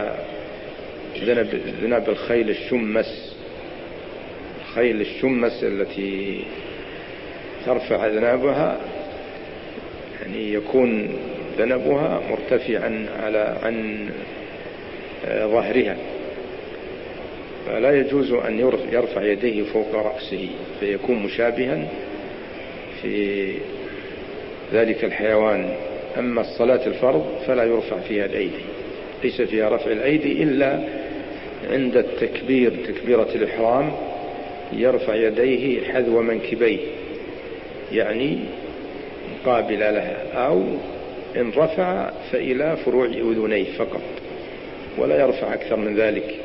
كذنب الخيل الشمس، الخيل الشمس التي ترفع ذنابها، يعني يكون ذنبها مرتفعا عن ظهرها، فلا يجوز أن يرفع يديه فوق رأسه، فيكون مشابها في ذلك الحيوان. أما الصلاة الفرض فلا يرفع فيها الأيدي، ليس فيها رفع الأيدي إلا عند التكبير، تكبيرة الإحرام، يرفع يديه حذو منكبيه، يعني مقابل لها، أو إن رفع فإلى فروع أذنيه فقط، ولا يرفع أكثر من ذلك.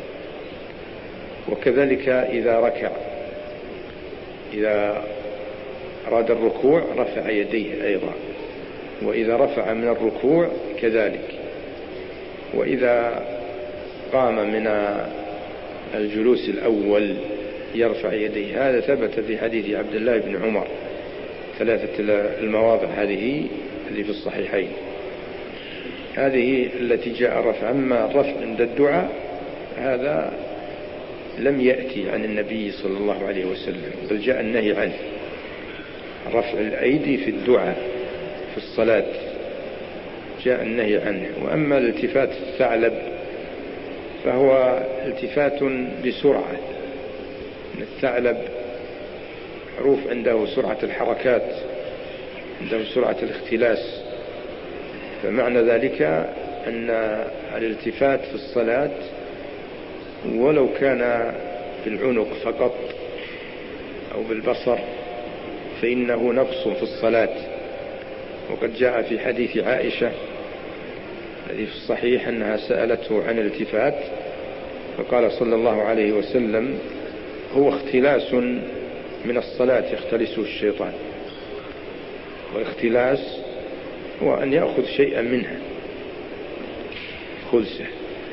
وكذلك إذا ركع، إذا أراد الركوع رفع يديه أيضا، وإذا رفع من الركوع كذلك، وإذا قام من الجلوس الأول يرفع يديه. هذا ثبت في حديث عبد الله بن عمر، 3 المواضع هذه اللي في الصحيحين، هذه التي جاء رفع. أما الرفع عند الدعاء هذا لم يأتي عن النبي صلى الله عليه وسلم، بل جاء النهي عنه، رفع الأيدي في الدعاء في الصلاة جاء النهي عنه. وأما الالتفات الثعلب فهو التفات بسرعة، الثعلب معروف عنده سرعة الحركات، عنده سرعة الاختلاس، فمعنى ذلك أن الالتفات في الصلاة ولو كان بالعنق فقط أو بالبصر فإنه نقص في الصلاة. وقد جاء في حديث عائشة الذي في الصحيح أنها سألته عن الالتفات فقال صلى الله عليه وسلم: هو اختلاس من الصلاة يختلسه الشيطان. والاختلاس هو أن يأخذ شيئا منها خلسه،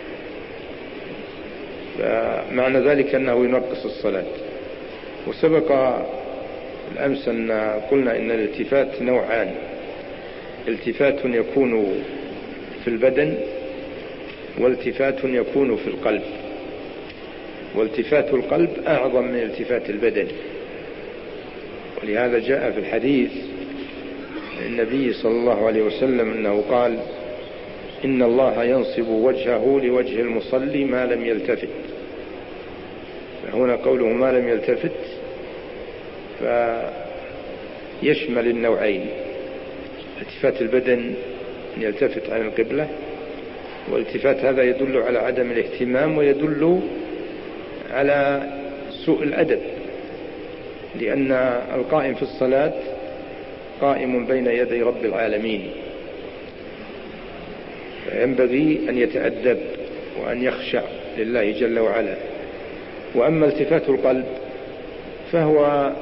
فمعنى ذلك أنه ينقص الصلاة. وسبق الأمس أن قلنا إن الالتفات نوعان: التفات يكون في البدن والتفات يكون في القلب. والتفات القلب أعظم من التفات البدن. ولهذا جاء في الحديث النبي صلى الله عليه وسلم أنه قال: إن الله ينصب وجهه لوجه المصلي ما لم يلتفت. فهنا قوله ما لم يلتفت فيشمل النوعين: التفات البدن أن يلتفت عن القبلة، والالتفات هذا يدل على عدم الاهتمام ويدل على سوء الأدب، لأن القائم في الصلاة قائم بين يدي رب العالمين، فينبغي أن يتأدب وأن يخشع لله جل وعلا. وأما التفات القلب فهو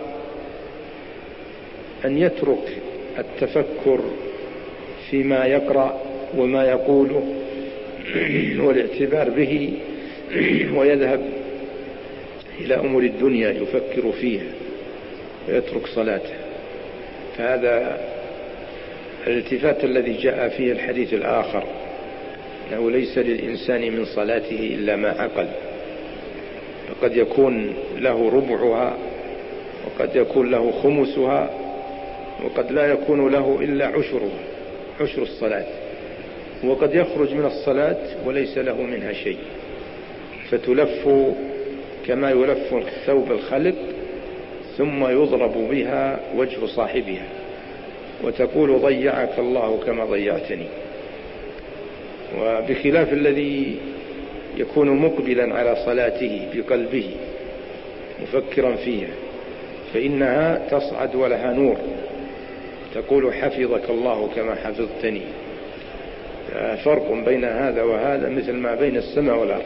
أن يترك التفكر فيما يقرأ وما يقوله والاعتبار به، ويذهب إلى أمور الدنيا يفكر فيها ويترك صلاته. فهذا الالتفات الذي جاء فيه الحديث الآخر أنه ليس للإنسان من صلاته إلا ما عقل، فقد يكون له ربعها وقد يكون له خمسها وقد لا يكون له إلا عشر الصلاة، وقد يخرج من الصلاة وليس له منها شيء، فتلف كما يلف الثوب الخلق ثم يضرب بها وجه صاحبها وتقول ضيعك الله كما ضيعتني. وبخلاف الذي يكون مقبلا على صلاته بقلبه مفكرا فيها فإنها تصعد ولها نور، تقول حفظك الله كما حفظتني. فرق بين هذا وهذا مثل ما بين السماء والأرض.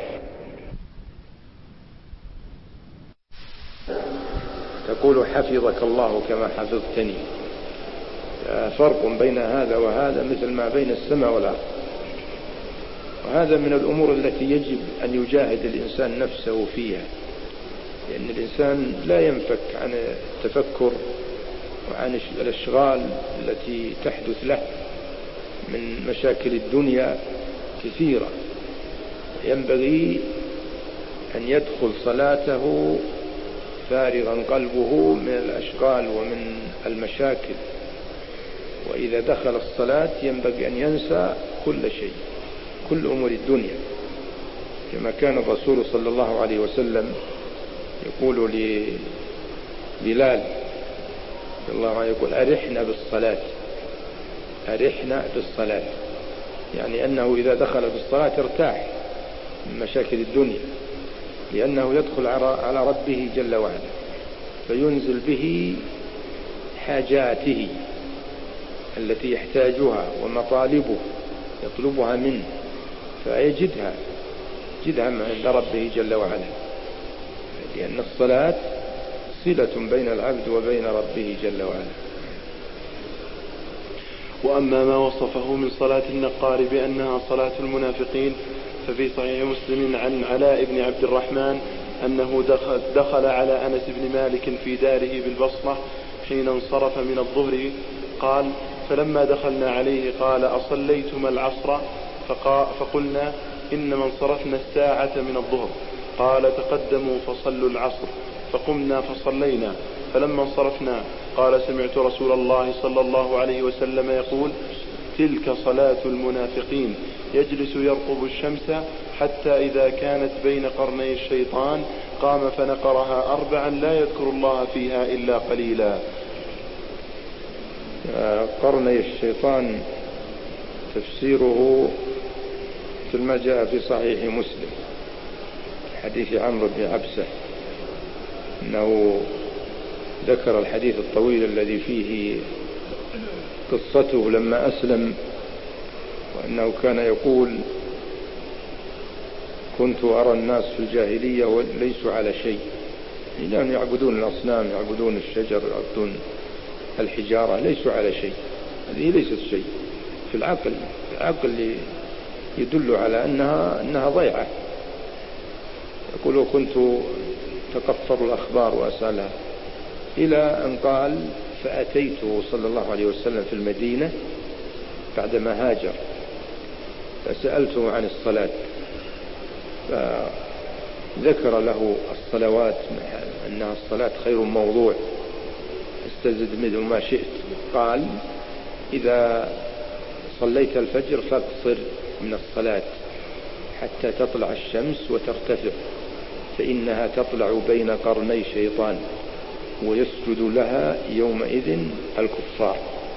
تقول حفظك الله كما حفظتني. فرق بين هذا وهذا مثل ما بين السماء والأرض. وهذا من الأمور التي يجب أن يجاهد الإنسان نفسه فيها، لأن الإنسان لا ينفك عن التفكر وعن الأشغال التي تحدث له من مشاكل الدنيا كثيرة. ينبغي أن يدخل صلاته فارغا قلبه من الأشغال ومن المشاكل، وإذا دخل الصلاة ينبغي أن ينسى كل شيء، كل أمور الدنيا، كما كان الرسول صلى الله عليه وسلم يقول لبلال الله عنه، يقول أرحنا بالصلاة، أرحنا بالصلاة، يعني أنه إذا دخل بالصلاة ارتاح من مشاكل الدنيا، لأنه يدخل على ربه جل وعلا فينزل به حاجاته التي يحتاجها ومطالبه يطلبها منه، فيجدها عند ربه جل وعلا، لأن الصلاة صلة بين العبد وبين ربه جل وعلا. وأما ما وصفه من صلاة النقار بأنها صلاة المنافقين ففي صحيح مسلم عن علاء بن عبد الرحمن أنه دخل على أنس بن مالك في داره بالبصرة حين انصرف من الظهر، قال: فلما دخلنا عليه قال: أصليتما العصر؟ فقلنا: إنما انصرفنا الساعة من الظهر. قال: تقدموا فصلوا العصر. فقمنا فصلينا. فلما انصرفنا قال: سمعت رسول الله صلى الله عليه وسلم يقول: تلك صلاة المنافقين، يجلس يرقب الشمس حتى إذا كانت بين قرني الشيطان قام فنقرها 4 لا يذكر الله فيها إلا قليلا. قرني الشيطان تفسيره مثل ما جاء في صحيح مسلم حديث عمرو بن عبسة، أنه ذكر الحديث الطويل الذي فيه قصته لما أسلم، وأنه كان يقول: كنت أرى الناس في الجاهلية وليسوا على شيء، لأنهم يعبدون الأصنام، يعبدون الشجر، يعبدون الحجارة، ليسوا على شيء. هذه ليست شيء في العقل يدل على أنها ضيعة. يقول: وكنت تقفر الأخبار وأسألها، إلى أن قال: فأتيته صلى الله عليه وسلم في المدينة بعدما هاجر فسألته عن الصلاة، ذكر له الصلوات أنها الصلاة خير موضوع استزد منه ما شئت. قال إذا صليت الفجر فاقصر من الصلاة حتى تطلع الشمس وترتفع، فإنها تطلع بين قرني شيطان ويسجد لها يومئذ الكفار.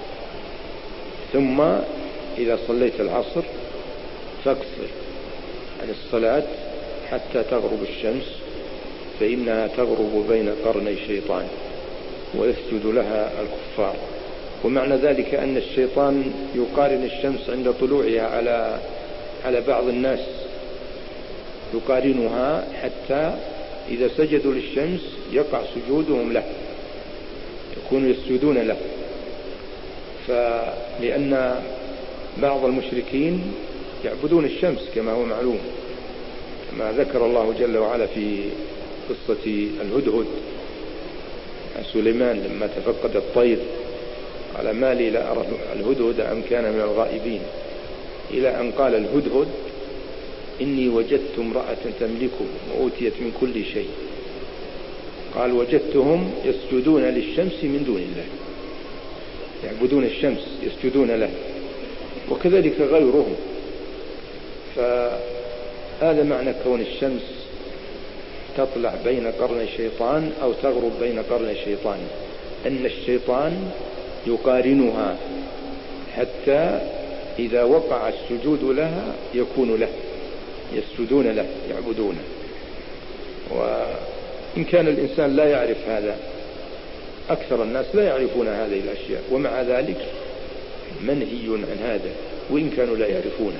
ثم إذا صليت العصر فاقصر عن الصلاة حتى تغرب الشمس، فإنها تغرب بين قرني شيطان ويسجد لها الكفار. ومعنى ذلك أن الشيطان يقارن الشمس عند طلوعها على بعض الناس، يقارنها حتى إذا سجدوا للشمس يقع سجودهم له، يكونوا يسجدون له. لأن بعض المشركين يعبدون الشمس كما هو معلوم، كما ذكر الله جل وعلا في قصة الهدهد سليمان لما تفقد الطير على ما لي لا أرى الهدهد أم كان من الغائبين، إلى أن قال الهدهد إني وجدت امرأة تملكهم وأوتيت من كل شيء. قال وجدتهم يسجدون للشمس من دون الله، يعبدون الشمس يسجدون له، وكذلك غيرهم. فهذا معنى كون الشمس تطلع بين قرن الشيطان أو تغرب بين قرن الشيطان، أن الشيطان يقارنها حتى إذا وقع السجود لها يكون له، يسجدون له يعبدونه. وإن كان الإنسان لا يعرف هذا، أكثر الناس لا يعرفون هذه الأشياء، ومع ذلك منهي عن هذا وإن كانوا لا يعرفونه،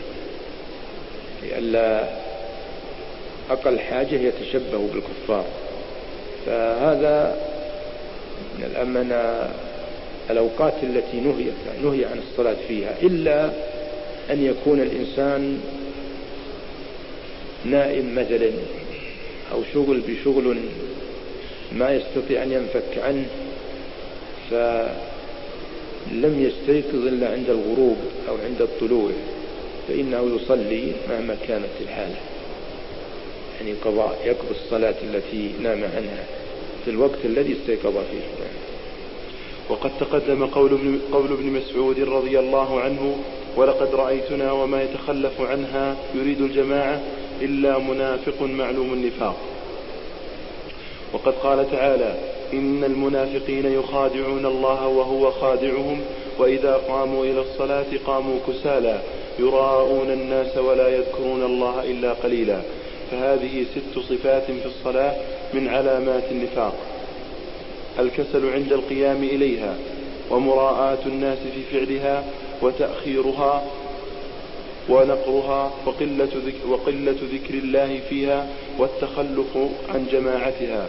لألا أقل حاجة يتشبه بالكفار. فهذا من الأوقات التي نهي عن الصلاة فيها، إلا أن يكون الإنسان نائم مثلا أو شغل بشغل ما يستطيع أن ينفك عنه، فلم يستيقظ إلا عند الغروب أو عند الطلوع، فإنه يصلي مهما كانت الحالة، يعني قضاء، يقضي الصلاة التي نام عنها في الوقت الذي استيقظ فيه. وقد تقدم قول ابن مسعود رضي الله عنه: ولقد رأيتنا وما يتخلف عنها يريد الجماعة إلا منافق معلوم النفاق. وقد قال تعالى: إن المنافقين يخادعون الله وهو خادعهم وإذا قاموا إلى الصلاة قاموا كسالى يراءون الناس ولا يذكرون الله إلا قليلا. فهذه 6 صفات في الصلاة من علامات النفاق: الكسل عند القيام إليها، ومراءاة الناس في فعلها، وتأخيرها ونقرها، وقلة ذكر الله فيها، والتخلف عن جماعتها.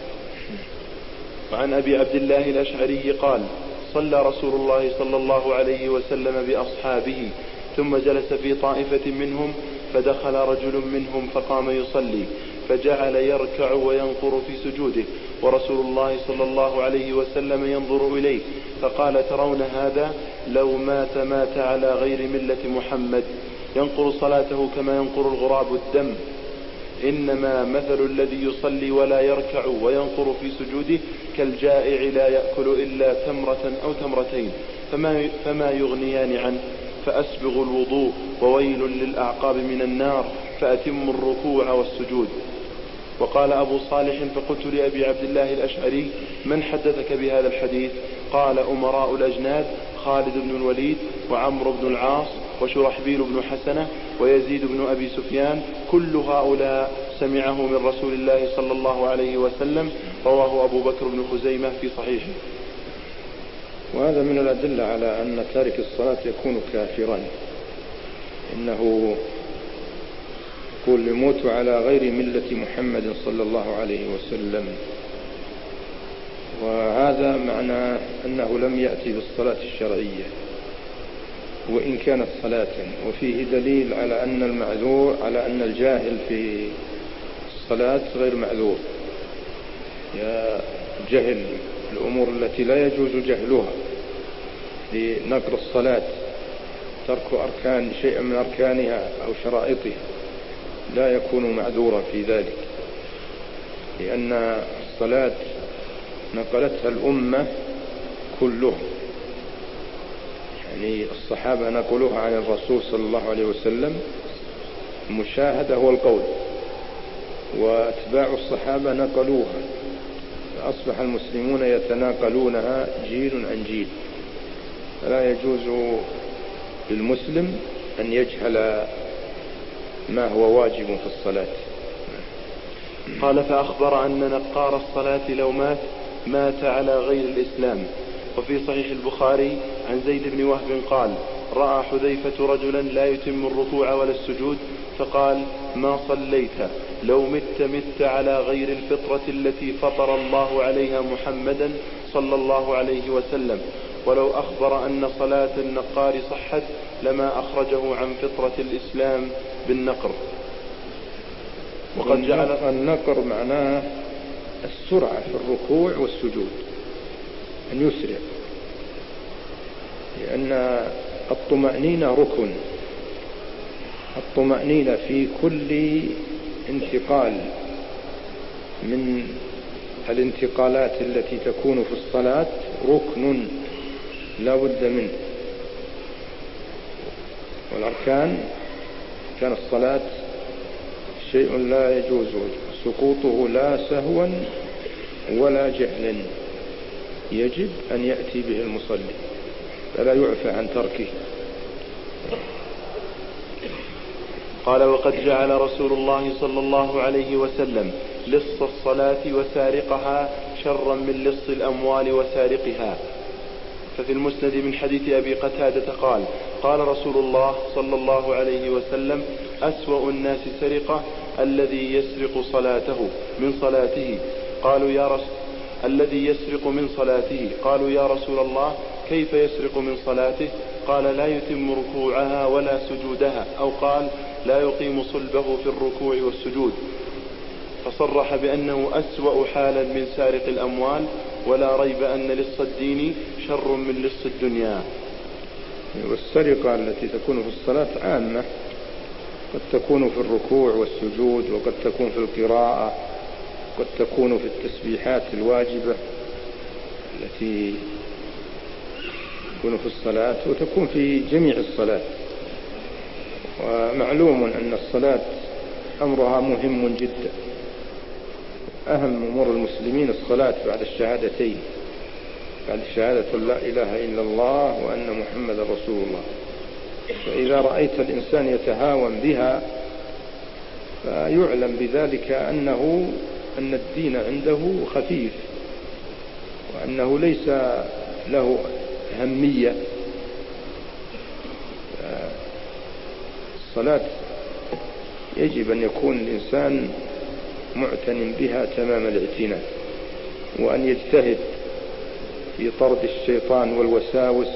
وعن أبي عبد الله الأشعري قال: صلى رسول الله صلى الله عليه وسلم بأصحابه ثم جلس في طائفة منهم، فدخل رجل منهم فقام يصلي، فجعل يركع وينقر في سجوده، ورسول الله صلى الله عليه وسلم ينظر إليه، فقال: ترون هذا؟ لو مات على غير ملة محمد، ينقر صلاته كما ينقر الغراب الدم. إنما مثل الذي يصلي ولا يركع وينقر في سجوده كالجائع لا يأكل إلا تمرة أو تمرتين فما يغنيان عنه، فأسبغوا الوضوء وويل للأعقاب من النار، فأتموا الركوع والسجود. وقال أبو صالح: فقلت لأبي عبد الله الأشعري: من حدثك بهذا الحديث؟ قال: أمراء الأجناد خالد بن الوليد وعمرو بن العاص وشرحبيل بن حسنة ويزيد بن أبي سفيان، كل هؤلاء سمعه من رسول الله صلى الله عليه وسلم. رواه أبو بكر بن خزيمة في صحيحه. وهذا من الأدلة على أن تارك الصلاة يكون كافرا، إنه يقول: يموت على غير ملة محمد صلى الله عليه وسلم. وهذا معنى أنه لم يأتي بالصلاة الشرعية وإن كانت صلاة. وفيه دليل على أن المعذور، على أن الجاهل في الصلاة غير معذور، يا جهل الأمور التي لا يجوز جهلها لنقر الصلاة، ترك شيء من أركانها أو شرائطها لا يكون معذورا في ذلك. لأن الصلاة نقلتها الأمة كلها، يعني الصحابة نقلوها عن الرسول صلى الله عليه وسلم، المشاهدة هو القول، واتباع الصحابة نقلوها، فأصبح المسلمون يتناقلونها جيل عن جيل، فلا يجوز للمسلم أن يجهل ما هو واجب في الصلاة. قال فأخبر أن نقار الصلاة لو مات على غير الإسلام. وفي صحيح البخاري عن زيد بن وهب قال: رأى حذيفة رجلا لا يتم الركوع ولا السجود فقال: ما صليت، لو مت على غير الفطرة التي فطر الله عليها محمدا صلى الله عليه وسلم. ولو أخبر أن صلاة النقار صحت لما أخرجه عن فطرة الإسلام بالنقر. وقد جعل النقر معناه السرعة في الركوع والسجود، أن يسرع، لأن الطمأنينة ركن، الطمأنينة في كل انتقال من الانتقالات التي تكون في الصلاة ركن لا بد منه. والأركان كان الصلاة شيء لا يجوز سقوطه لا سهوا ولا جهلا، يجب أن يأتي به المصلي فلا يعفى عن تركه. قال: وقد جعل رسول الله صلى الله عليه وسلم لص الصلاة وسارقها شرا من لص الأموال وسارقها. ففي المسند من حديث أبي قتادة قال: قال رسول الله صلى الله عليه وسلم: أسوأ الناس سرقة الذي يسرق صلاته من صلاته. الذي يسرق من صلاته. قالوا: يا رسول الله كيف يسرق من صلاته؟ قال: لا يتم ركوعها ولا سجودها، أو قال: لا يقيم صلبه في الركوع والسجود. فصرح بأنه أسوأ حالا من سارق الأموال، ولا ريب أن لص الدين شر من لص الدنيا. والسرقة التي تكون في الصلاة عامة، قد تكون في الركوع والسجود، وقد تكون في القراءة، قد تكون في التسبيحات الواجبة التي تكون في الصلاة، وتكون في جميع الصلاة. ومعلوم أن الصلاة أمرها مهم جدا، أهم أمور المسلمين الصلاة بعد الشهادتين، بعد شهادة لا إله إلا الله وأن محمد رسول الله. فإذا رأيت الإنسان يتهاون بها فيعلم بذلك أن الدين عنده خفيف، وأنه ليس له أهمية. الصلاة يجب أن يكون الإنسان معتن بها تمام الاعتناء، وأن يجتهد في طرد الشيطان والوساوس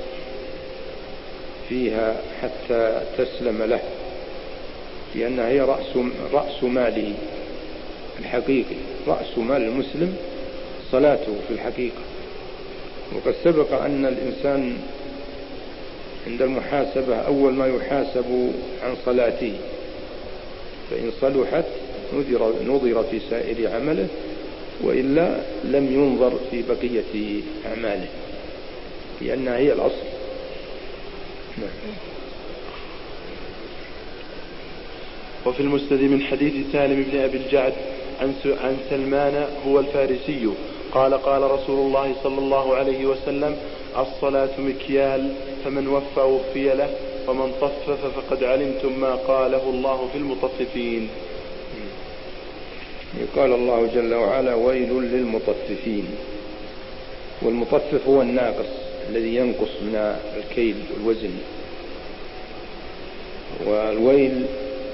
فيها حتى تسلم له، لأنها هي رأس ماله الحقيقي، رأس مال المسلم صلاته في الحقيقة. وقد سبق أن الإنسان عند المحاسبة أول ما يحاسب عن صلاته، فإن صلحت نظر في سائر عمله، وإلا لم ينظر في بقية أعماله، لأنها هي الأصل. وفي المسند من حديث سالم بن أبي الجعد عن سلمان هو الفارسي قال: قال رسول الله صلى الله عليه وسلم: الصلاة مكيال، فمن وفي له، ومن طفف فقد علمتم ما قاله الله في المطففين. قال الله جل وعلا: ويل للمطففين. والمطفف هو الناقص الذي ينقص من الكيل والوزن. والويل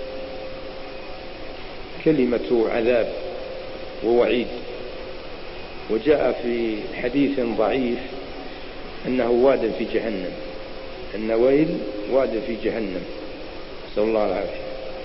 كلمة عذاب ووعيد، وجاء في حديث ضعيف أنه واد في جهنم، أن ويل واد في جهنم، نسأل الله العافية.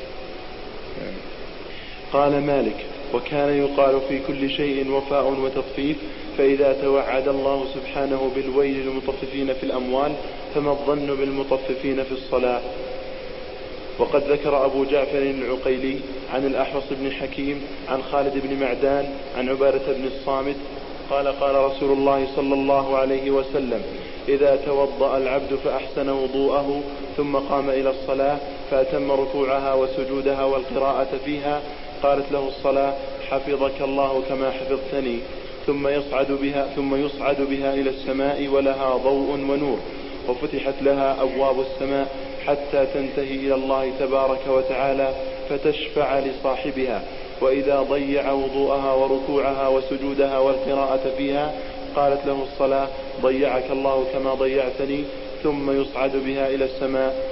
قال مالك: وكان يقال في كل شيء وفاء وتطفيف، فإذا توعد الله سبحانه بالويل للمطففين في الأموال، فما الظن بالمطففين في الصلاة؟ وقد ذكر أبو جعفر العقيلي عن الأحوص بن حكيم عن خالد بن معدان عن عبادة بن الصامت قال قال رسول الله صلى الله عليه وسلم: إذا توضأ العبد فأحسن وضوءه ثم قام إلى الصلاة فأتم ركوعها وسجودها والقراءة فيها، قالت له الصلاة: حفظك الله كما حفظتني. ثم يصعد بها إلى السماء ولها ضوء ونور، وفتحت لها أبواب السماء حتى تنتهي إلى الله تبارك وتعالى فتشفع لصاحبها. وإذا ضيع وضوءها وركوعها وسجودها والقراءة فيها قالت له الصلاة: ضيعك الله كما ضيعتني. ثم يصعد بها إلى السماء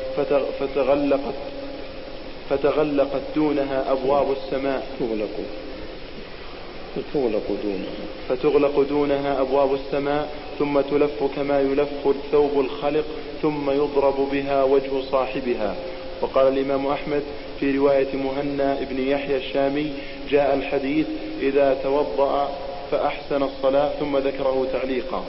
فتغلقت دونها أبواب السماء فتغلق دونها أبواب السماء ثم تلف كما يلف الثوب الخلق ثم يضرب بها وجه صاحبها. وقال الإمام أحمد في رواية مهنا ابن يحيى الشامي: جاء الحديث إذا توضأ فأحسن الصلاة، ثم ذكره تعليقا.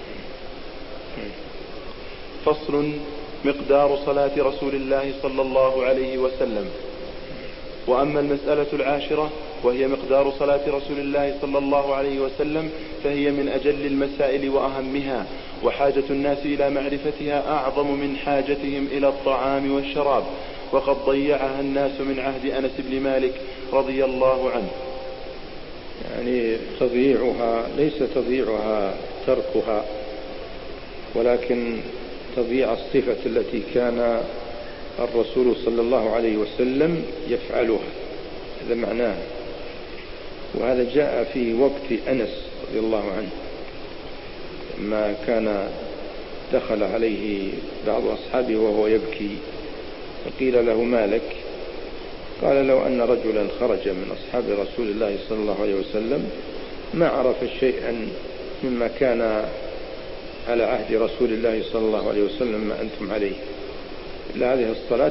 فصل: مقدار صلاة رسول الله صلى الله عليه وسلم. وأما المسألة العاشرة وهي مقدار صلاة رسول الله صلى الله عليه وسلم فهي من أجل المسائل وأهمها، وحاجة الناس إلى معرفتها أعظم من حاجتهم إلى الطعام والشراب، وقد ضيعها الناس من عهد أنس بن مالك رضي الله عنه. يعني تضييعها ليس تضييعها تركها، ولكن تضييع الصفة التي كان الرسول صلى الله عليه وسلم يفعلها، هذا معناه. وهذا جاء في وقت أنس رضي الله عنه لما كان دخل عليه بعض أصحابه وهو يبكي فقيل له: ما لك؟ قال: لو أن رجلا خرج من أصحاب رسول الله صلى الله عليه وسلم ما عرف شيئا مما كان على عهد رسول الله صلى الله عليه وسلم ما أنتم عليه إلا هذه الصلاة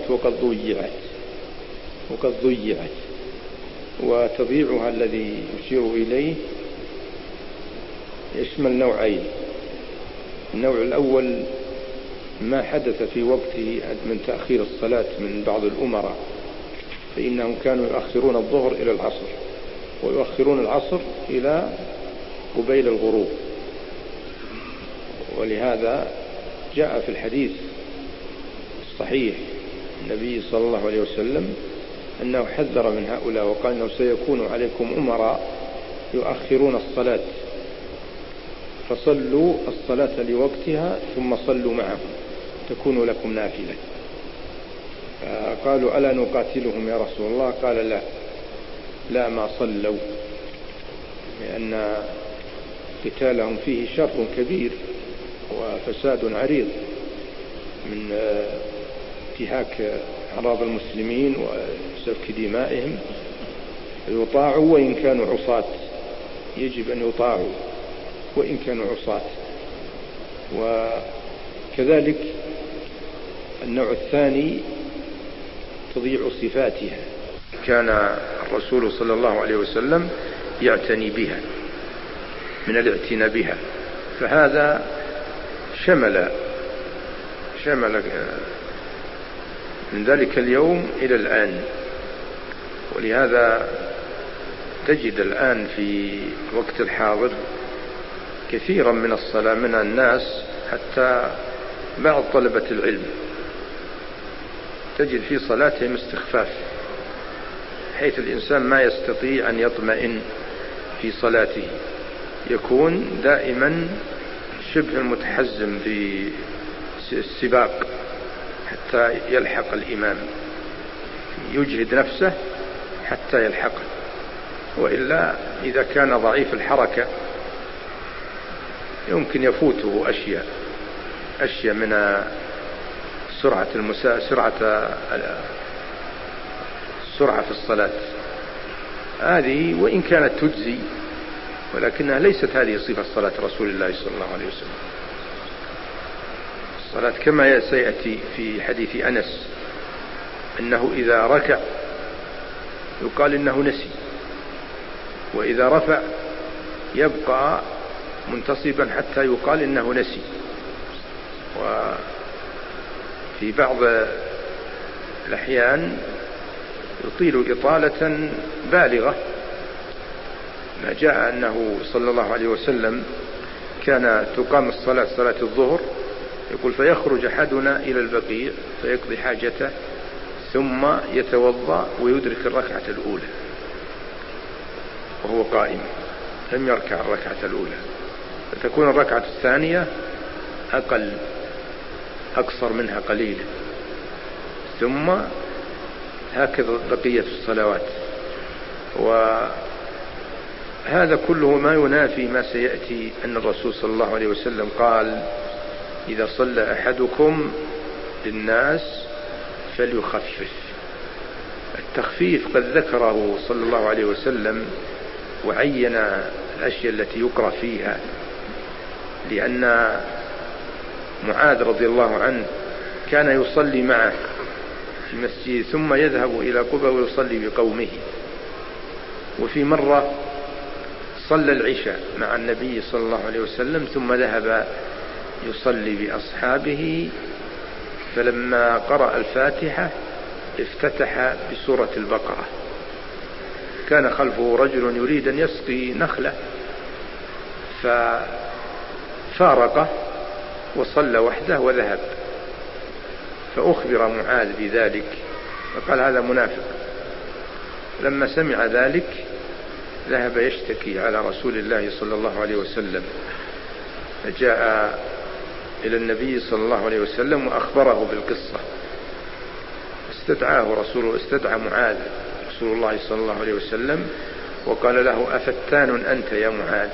وقد ضيعت. وتضييعها الذي يشير إليه يشمل نوعين: النوع الأول ما حدث في وقته من تأخير الصلاة من بعض الأمراء، فإنهم كانوا يؤخرون الظهر إلى العصر ويؤخرون العصر إلى قبيل الغروب. ولهذا جاء في الحديث الصحيح النبي صلى الله عليه وسلم أنه حذر من هؤلاء وقال: أنه سيكون عليكم أمراء يؤخرون الصلاة فصلوا الصلاة لوقتها ثم صلوا معهم تكون لكم نافلة. قالوا: ألا نقاتلهم يا رسول الله؟ قال: لا ما صلوا، لأن قتالهم فيه شر كبير وفساد عريض من انتهاك أعراض المسلمين وسفك دمائهم. يطاعوا وإن كانوا عصاة، يجب أن يطاعوا وإن كانوا عصاة. وكذلك النوع الثاني تضييع صفاتها، كان الرسول صلى الله عليه وسلم يعتني بها من الاعتناء بها، فهذا شمل من ذلك اليوم إلى الآن. ولهذا تجد الآن في وقت الحاضر كثيرا من الصلاة من الناس، حتى بعض طلبة العلم تجد في صلاتهم استخفاف، حيث الإنسان ما يستطيع أن يطمئن في صلاته، يكون دائما شبه المتحزم في السباق حتى يلحق الإمام، يجهد نفسه حتى يلحقه. وإلا إذا كان ضعيف الحركة يمكن يفوته أشياء من سرعة في الصلاة هذه، وإن كانت تجزي، ولكنها ليست هذه صفة صلاة رسول الله صلى الله عليه وسلم. الصلاة كما سيأتي في حديث أنس أنه إذا ركع يقال إنه نسي، وإذا رفع يبقى منتصبا حتى يقال إنه نسي. وفي بعض الأحيان يطيل إطالة بالغة. ما جاء أنه صلى الله عليه وسلم كان تقام الصلاة صلاة الظهر، يقول فيخرج أحدنا إلى البقيع فيقضي حاجته ثم يتوضأ ويدرك الركعة الأولى وهو قائم، لم يركع الركعة الأولى، فتكون الركعة الثانية أقصر منها قليلا، ثم هكذا بقية الصلوات. وهذا كله ما ينافي ما سيأتي أن الرسول صلى الله عليه وسلم قال إذا صلى أحدكم للناس فليخفف. التخفيف قد ذكره صلى الله عليه وسلم وعين الأشياء التي يقرأ فيها، لأن معاذ رضي الله عنه كان يصلي معه في المسجد ثم يذهب إلى قبى ويصلي بقومه. وفي مرة صلى العشاء مع النبي صلى الله عليه وسلم ثم ذهب يصلي بأصحابه، فلما قرأ الفاتحة افتتح بسورة البقرة. كان خلفه رجل يريد أن يسقي نخلة ففارقه وصلى وحده وذهب، فأخبر معاذ بذلك فقال هذا منافق. لما سمع ذلك ذهب يشتكي على رسول الله صلى الله عليه وسلم، فجاء إلى النبي صلى الله عليه وسلم وأخبره بالقصة. استدعى معاذ رسول الله صلى الله عليه وسلم وقال له أفتان أنت يا معاذ؟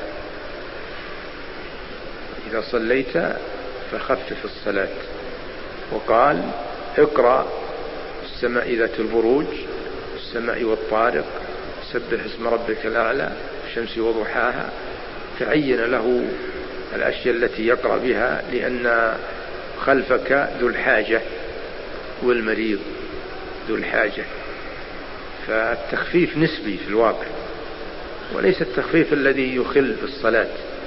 إذا صليت فخفف الصلاة. وقال اقرأ السماء ذات البروج، السماء والطارق، سبح اسم ربك الأعلى، الشمس وضحاها. تعين له الأشياء التي يقرأ بها، لأن خلفك ذو الحاجة والمريض ذو الحاجة. فالتخفيف نسبي في الواقع وليس التخفيف الذي يخل بالصلاة.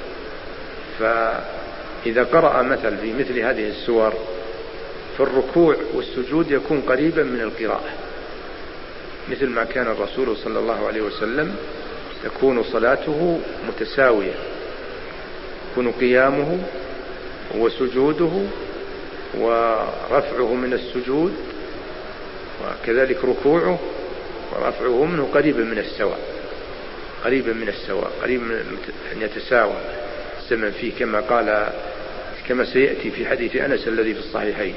فإذا قرأ مثل في مثل هذه السور فالركوع والسجود يكون قريبا من القراءة، مثل ما كان الرسول صلى الله عليه وسلم تكون صلاته متساوية، يكون قيامه وسجوده ورفعه من السجود وكذلك ركوعه ورفعه منه قريبا من السواء، قريبا من أن يتساوى الزمن فيه، كما سيأتي في حديث أنس الذي في الصحيحين.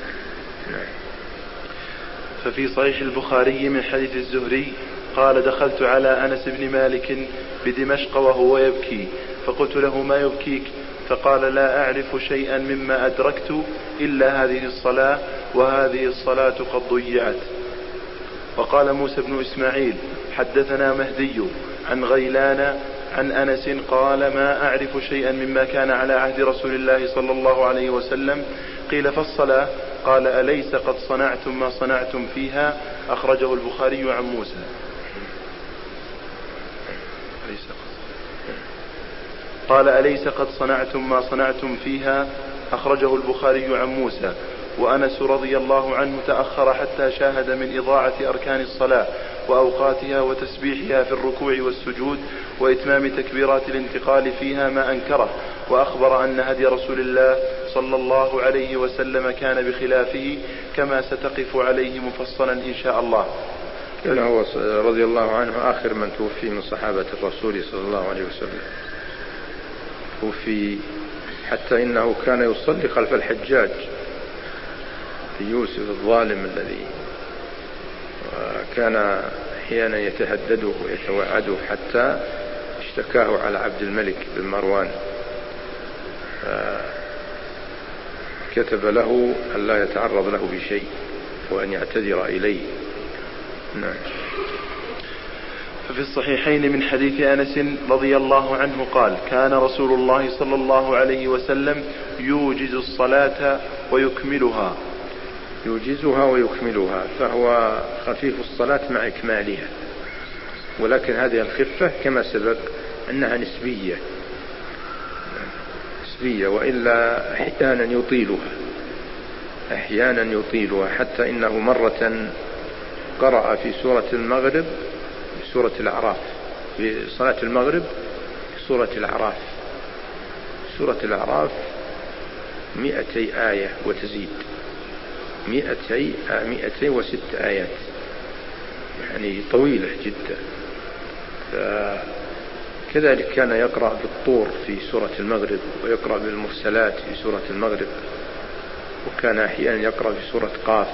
ففي صحيح البخاري من حديث الزهري قال دخلت على أنس بن مالك بدمشق وهو يبكي، فقلت له ما يبكيك؟ فقال لا أعرف شيئا مما أدركت إلا هذه الصلاة، وهذه الصلاة قد ضيعت. وقال موسى بن إسماعيل حدثنا مهدي عن غيلان عن أنس قال ما أعرف شيئا مما كان على عهد رسول الله صلى الله عليه وسلم. قيل فالصلاة؟ قال أليس قد صنعتم ما صنعتم فيها؟ أخرجه البخاري عن موسى. قال أليس قد صنعتم ما صنعتم فيها؟ أخرجه البخاري عن موسى. وأنس رضي الله عنه تأخر حتى شاهد من إضاعة أركان الصلاة وأوقاتها وتسبيحها في الركوع والسجود وإتمام تكبيرات الانتقال فيها ما أنكره، وأخبر أن هدي رسول الله صلى الله عليه وسلم كان بخلافه، كما ستقف عليه مفصلا إن شاء الله. كان هو رضي الله عنه آخر من توفي من صحابة الرسول صلى الله عليه وسلم، توفي حتى إنه كان يصلي خلف الحجاج يوسف الظالم الذي كان أحيانا يتهدده ويتوعده حتى اشتكاه على عبد الملك بن مروان، كتب له أن لا يتعرض له بشيء وأن يعتذر إليه. نعم. ففي الصحيحين من حديث أنس رضي الله عنه قال كان رسول الله صلى الله عليه وسلم يوجز الصلاة ويكملها. يوجزها ويكملها، فهو خفيف الصلاة مع إكمالها، ولكن هذه الخفة كما سبق أنها نسبية، وإلا أحيانا يطيلها أحيانا يطيلها، حتى إنه مرة قرأ في سورة المغرب سورة الأعراف، في صلاة المغرب سورة الأعراف، سورة الأعراف 200 آية وتزيد، 206 آيات، يعني طويلة جدا. كذلك كان يقرأ بالطور في سورة المغرب، ويقرأ بالمرسلات في سورة المغرب، وكان أحيانا يقرأ في سورة قاف.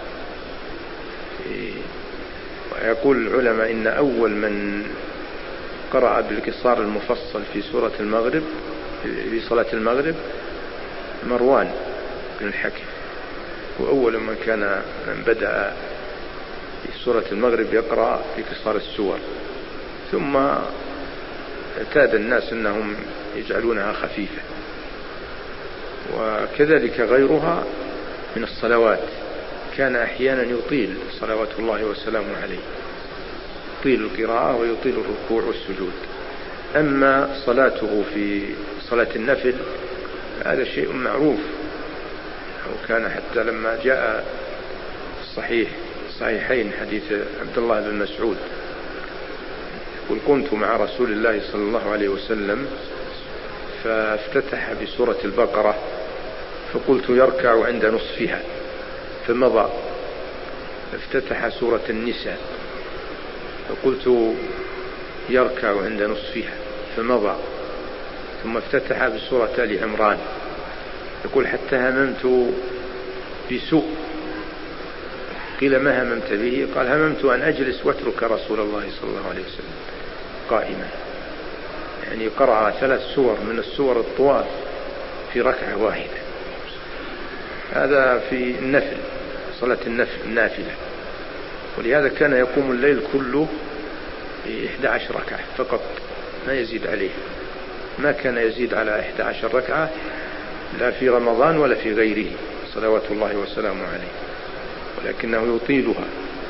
ويقول العلماء إن أول من قرأ بالقصار المفصل في سورة المغرب في صلاة المغرب مروان بن الحكم، وأول من كان من بدأ في سورة المغرب يقرأ في قصار السور، ثم اعتاد الناس أنهم يجعلونها خفيفة. وكذلك غيرها من الصلوات كان أحيانا يطيل صلوات الله وسلامه عليه، يطيل القراءة ويطيل الركوع والسجود. أما صلاته في صلاة النفل هذا شيء معروف، وكان حتى لما جاء الصحيحين حديث عبد الله بن مسعود يقول: كنت مع رسول الله صلى الله عليه وسلم فافتتح بسورة البقرة فقلت يركع عند نصفها فمضى، افتتح سورة النساء فقلت يركع عند نصفها فمضى، ثم افتتح بسورة آل عمران، يقول: حتى هممت بسوء. قيل: ما هممت به؟ قال: هممت أن أجلس واترك رسول الله صلى الله عليه وسلم قائما. يعني قرأ 3 سور من السور الطوال في ركعة واحدة. هذا في النفل، صلاة النافلة. ولهذا كان يقوم الليل كله 11 ركعة فقط، ما يزيد عليه، ما كان يزيد على 11 ركعة لا في رمضان ولا في غيره صلوات الله وسلامه عليه، ولكنه يطيلها.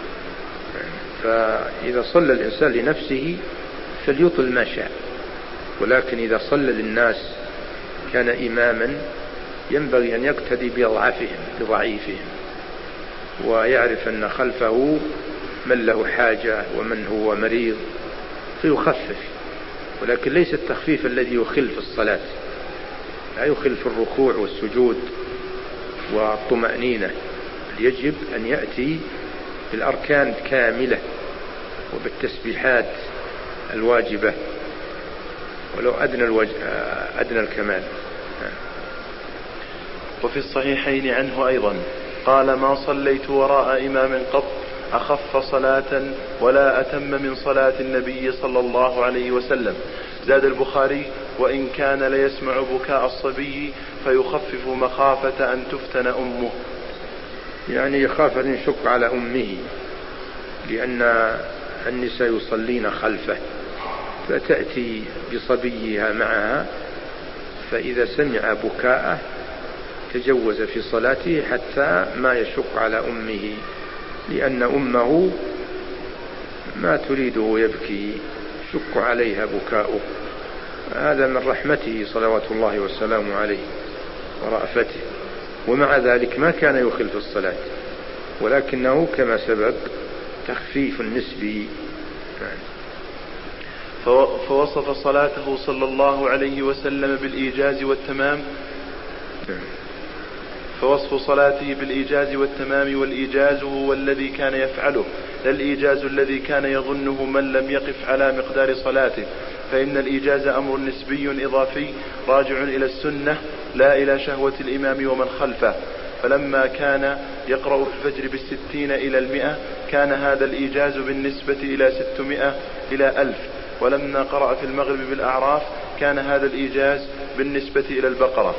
فإذا صلى الإنسان لنفسه فليطل ما شاء، ولكن إذا صلى للناس كان إماما ينبغي أن يقتدي بضعيفهم، ويعرف أن خلفه من له حاجة ومن هو مريض فيخفف، ولكن ليس التخفيف الذي يخل في الصلاة، لا يخل في الركوع والسجود والطمأنينة. يجب أن يأتي بالأركان كاملة وبالتسبيحات الواجبة ولو أدنى الكمال. وفي الصحيحين عنه أيضا قال: ما صليت وراء إمام قط أخف صلاة ولا أتم من صلاة النبي صلى الله عليه وسلم. زاد البخاري: وإن كان ليسمع بكاء الصبي فيخفف مخافة أن تفتن أمه. يعني يخاف أن يشق على أمه، لأن النساء يصلين خلفه، فتأتي بصبيها معها، فإذا سمع بكاءه تجوز في صلاته حتى ما يشق على أمه، لأن أمه ما تريده يبكي، يشق عليها بكاؤه. هذا من رحمته صلوات الله وسلامه عليه ورأفته. ومع ذلك ما كان يخل في الصلاة، ولكنه كما سبق تخفيف نسبي. فوصف صلاته صلى الله عليه وسلم بالإيجاز والتمام، فوصف صلاته بالإيجاز والتمام، والإيجاز هو الذي كان يفعله، لا الإيجاز الذي كان يظنه من لم يقف على مقدار صلاته، فإن الإيجاز أمر نسبي إضافي راجع إلى السنة لا إلى شهوة الإمام ومن خلفه. فلما كان يقرأ في الفجر 60 إلى 100 كان هذا الإيجاز بالنسبة إلى 600 إلى 1000، ولما قرأ في المغرب بالأعراف كان هذا الإيجاز بالنسبة إلى البقرة.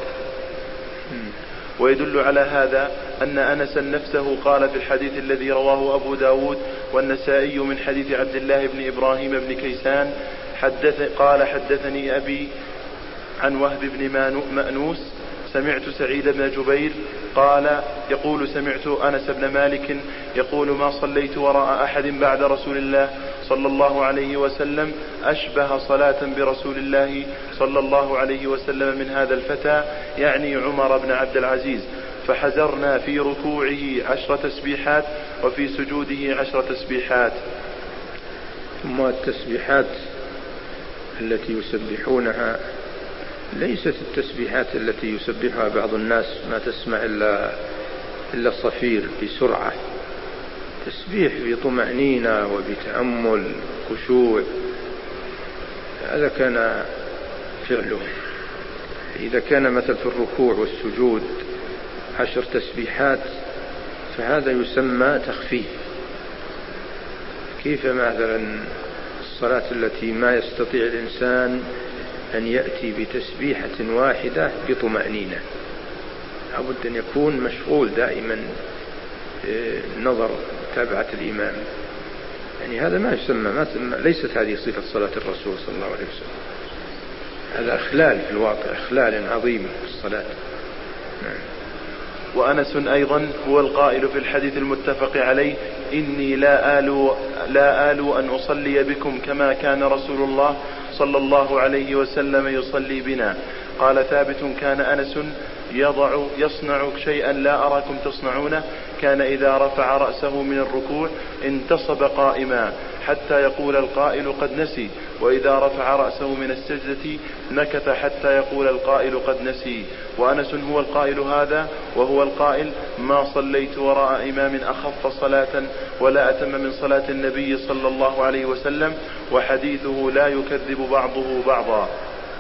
ويدل على هذا أن أنسا نفسه قال في الحديث الذي رواه أبو داود والنسائي من حديث عبد الله بن إبراهيم بن كيسان قال: حدثني أبي عن وهب بن مأنوس سمعت سعيد بن جبير قال يقول: سمعت أنس بن مالك يقول: ما صليت وراء أحد بعد رسول الله صلى الله عليه وسلم أشبه صلاة برسول الله صلى الله عليه وسلم من هذا الفتى، يعني عمر بن عبد العزيز. فحزرنا في ركوعه 10 تسبيحات وفي سجوده 10 تسبيحات. ثم التسبيحات التي يسبحونها ليست التسبيحات التي يسبحها بعض الناس، ما تسمع إلا صفير بسرعة. تسبيح بطمأنينة وبتأمل خشوع، هذا كان فعله. إذا كان مثل في الركوع والسجود 10 تسبيحات فهذا يسمى تخفيف. كيف مثلا الصلاة التي ما يستطيع الإنسان أن يأتي بتسبيحة واحدة بطمأنينة، لابد أن يكون مشغول دائما نظر تابعة الإمام، يعني هذا ما يسمى، ليست هذه صفة صلاة الرسول صلى الله عليه وسلم. هذا إخلال في الواقع، إخلال عظيم في الصلاة. وأنس أيضا هو القائل في الحديث المتفق عليه: إني لا آل أن أصلي بكم كما كان رسول الله صلى الله عليه وسلم يصلي بنا. قال ثابت: كان أنس يصنع شيئا لا أراكم تصنعونه، كان إذا رفع رأسه من الركوع انتصب قائما حتى يقول القائل قد نسي، وإذا رفع رأسه من السجدة نكث حتى يقول القائل قد نسي. وأنس هو القائل هذا، وهو القائل: ما صليت وراء إمام أخف صلاة ولا أتم من صلاة النبي صلى الله عليه وسلم، وحديثه لا يكذب بعضه بعضا.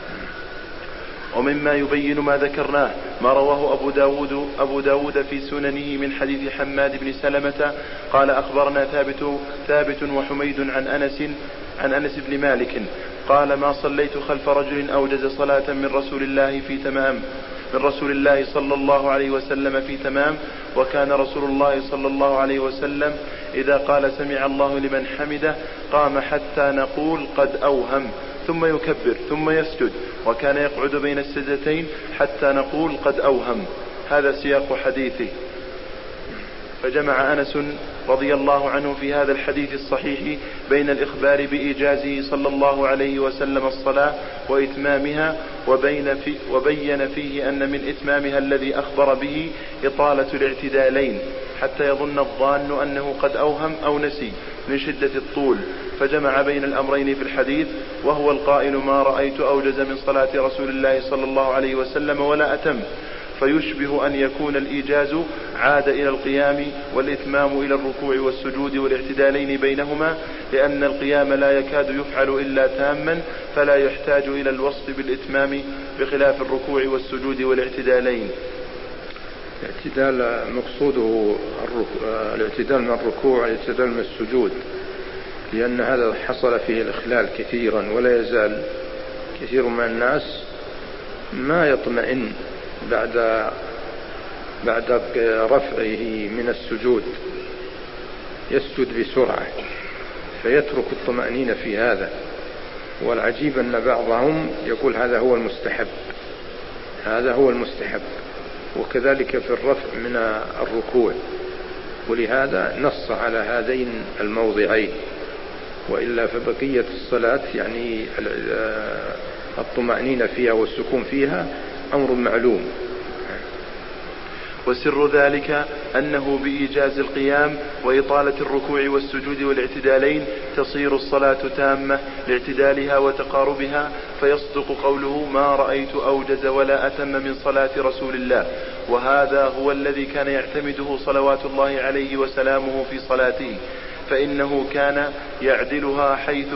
ومما يبين ما ذكرناه ما رواه أبو داود في سننه من حديث حماد بن سلمة قال: أخبرنا ثابت وحميد عن أنس بن مالك قال: ما صليت خلف رجل أوجز صلاة من رسول الله صلى الله عليه وسلم في تمام. وكان رسول الله صلى الله عليه وسلم إذا قال سمع الله لمن حمده قام حتى نقول قد أوهم، ثم يكبر ثم يسجد، وكان يقعد بين السجدتين حتى نقول قد أوهم. هذا سياق حديثه. فجمع أنس رضي الله عنه في هذا الحديث الصحيح بين الإخبار بإيجازه صلى الله عليه وسلم الصلاة وإتمامها، وبين فيه أن من إتمامها الذي أخبر به إطالة الاعتدالين حتى يظن الظان أنه قد أوهم أو نسي من شدة الطول، فجمع بين الأمرين في الحديث. وهو القائل: ما رأيت أوجز من صلاة رسول الله صلى الله عليه وسلم ولا أتم. فيشبه أن يكون الإيجاز عاد إلى القيام والإتمام إلى الركوع والسجود والاعتدالين بينهما، لأن القيام لا يكاد يفعل إلا تاما، فلا يحتاج إلى الوصف بالإتمام بخلاف الركوع والسجود والاعتدالين. الاعتدال مقصوده الاعتدال من الركوع والاعتدال من السجود، لأن هذا حصل فيه الإخلال كثيرا، ولا يزال كثير من الناس ما يطمئن بعد رفعه من السجود، يسجد بسرعة فيترك الطمأنينة في هذا. والعجيب أن بعضهم يقول هذا هو المستحب، وكذلك في الرفع من الركوع، ولهذا نص على هذين الموضعين. وإلا فبقية الصلاة يعني الطمأنينة فيها والسكون فيها أمر معلوم. وسر ذلك أنه بإيجاز القيام وإطالة الركوع والسجود والاعتدالين تصير الصلاة تامة لاعتدالها وتقاربها، فيصدق قوله: ما رأيت أوجز ولا أتم من صلاة رسول الله. وهذا هو الذي كان يعتمده صلوات الله عليه وسلامه في صلاته، فإنه كان يعدلها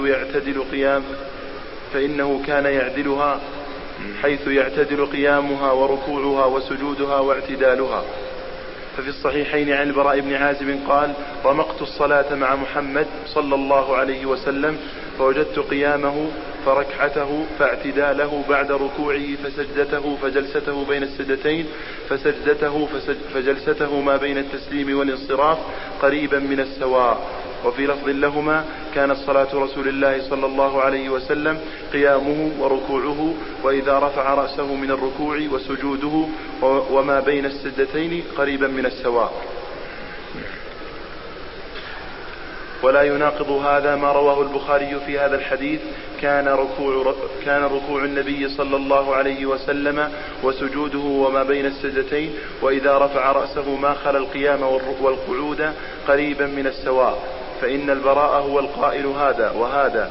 حيث يعتدل قيامها وركوعها وسجودها واعتدالها. ففي الصحيحين عن البراء بن عازب قال: رمقت الصلاة مع محمد صلى الله عليه وسلم فوجدت قيامه فركعته فاعتداله بعد ركوعه فسجدته فجلسته بين السجدتين فسجدته فجلسته ما بين التسليم والانصراف قريبا من السواء. وفي لفظ لهما: كانت صلاة رسول الله صلى الله عليه وسلم قيامه وركوعه وإذا رفع رأسه من الركوع وسجوده وما بين السجدتين قريبا من السواء. ولا يناقض هذا ما رواه البخاري في هذا الحديث: كان ركوع النبي صلى الله عليه وسلم وسجوده وما بين السجدتين، وإذا رفع رأسه ما خلا القيام والقعود قريبا من السواء، فإن البراء هو القائل هذا وهذا،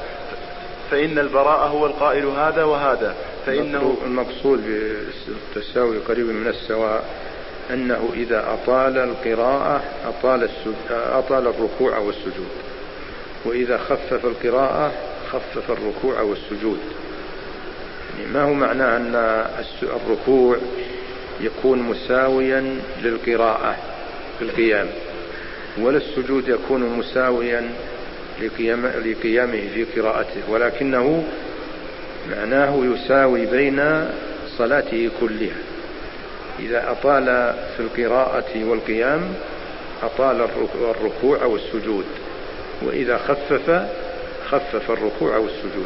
فإنه المقصود بالتساوي قريبا من السواء أنه إذا أطال القراءة أطال الركوع والسجود، وإذا خفف القراءة خفف الركوع والسجود. يعني ما هو معنى أن الركوع يكون مساويا للقراءة في القيام، ولا السجود يكون مساويا لقيامه في قراءته، ولكنه معناه يساوي بين صلاته كلها. إذا أطال في القراءة والقيام أطال الركوع والسجود، وإذا خفف الركوع والسجود.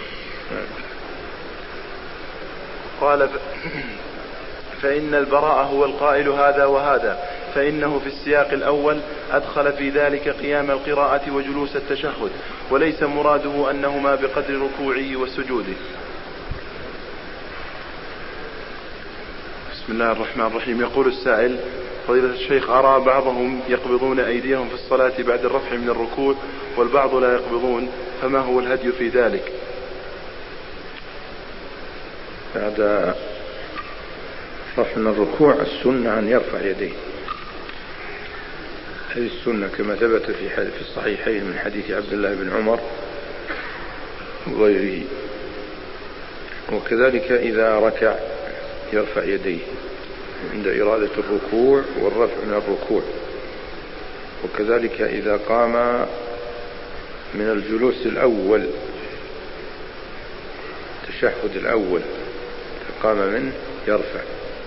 قال: فإن البراء هو القائل هذا وهذا، فإنه في السياق الأول أدخل في ذلك قيام القراءة وجلوس التشهد، وليس مراده أنهما بقدر ركوعه وسجوده. بسم الله الرحمن الرحيم. يقول السائل: فضيلة الشيخ، أرى بعضهم يقبضون أيديهم في الصلاة بعد الرفع من الركوع والبعض لا يقبضون، فما هو الهدي في ذلك؟ بعد رفع من الركوع السنة أن يرفع يديه، هذه السنة كما ثبت في الصحيحين من حديث عبد الله بن عمر وغيره. وكذلك إذا ركع يرفع يديه عند إرادة الركوع والرفع من الركوع، وكذلك إذا قام من الجلوس الأول التشهد الأول قام منه يرفع.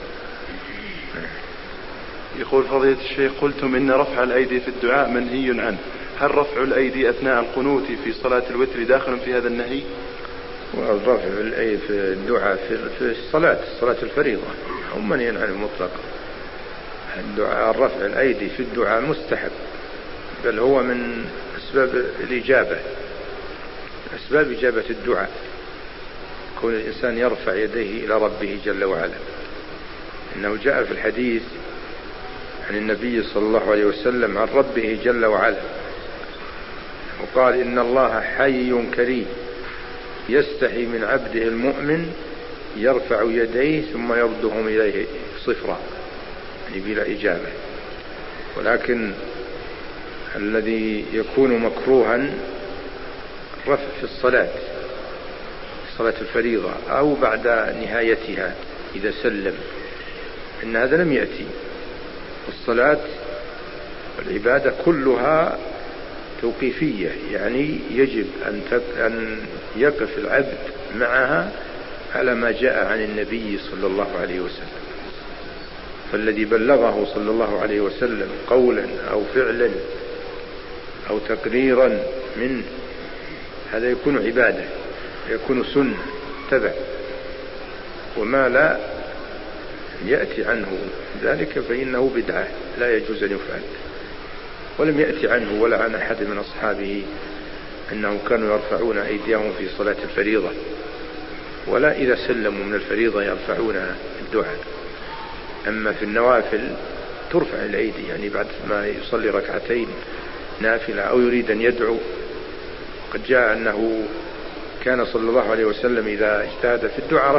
يقول: فضيلة الشيخ، قلتم إن رفع الأيدي في الدعاء منهي عنه، هل رفع الأيدي أثناء القنوت في صلاة الوتر داخل في هذا النهي؟ والرفع الأيدي في الدعاء في الصلاة الفريضة هو منهي عنه مطلقا. الدعاء رفع الأيدي في الدعاء مستحب، بل هو من أسباب الإجابة، أسباب إجابة الدعاء، كون الإنسان يرفع يديه إلى ربه جل وعلا. إنه جاء في الحديث عن النبي صلى الله عليه وسلم عن ربه جل وعلا وقال: إن الله حي كريم يستحي من عبده المؤمن يرفع يديه ثم يردهم إليه صفرا، يعني بلا إجابة. ولكن الذي يكون مكروها الرفع في صلاة الفريضة أو بعد نهايتها إذا سلم، إن هذا لم يأتي. الصلاة والعبادة كلها توقيفية، يعني يجب أن يقف العبد معها على ما جاء عن النبي صلى الله عليه وسلم. فالذي بلغه صلى الله عليه وسلم قولا أو فعلا أو تقريرا منه هذا يكون عبادة، يكون سنة تبع، وما لا يأتي عنه ذلك فإنه بدعة لا يجوز أن يفعل. ولم يأتي عنه ولا عن أحد من أصحابه أنهم كانوا يرفعون أيديهم في صلاة الفريضة، ولا إذا سلموا من الفريضة يرفعون الدعاء. أما في النوافل ترفع الأيدي، يعني بعد ما يصلي ركعتين نافلة أو يريد أن يدعو. قد جاء أنه كان صلى الله عليه وسلم إذا اجتهد في الدعاء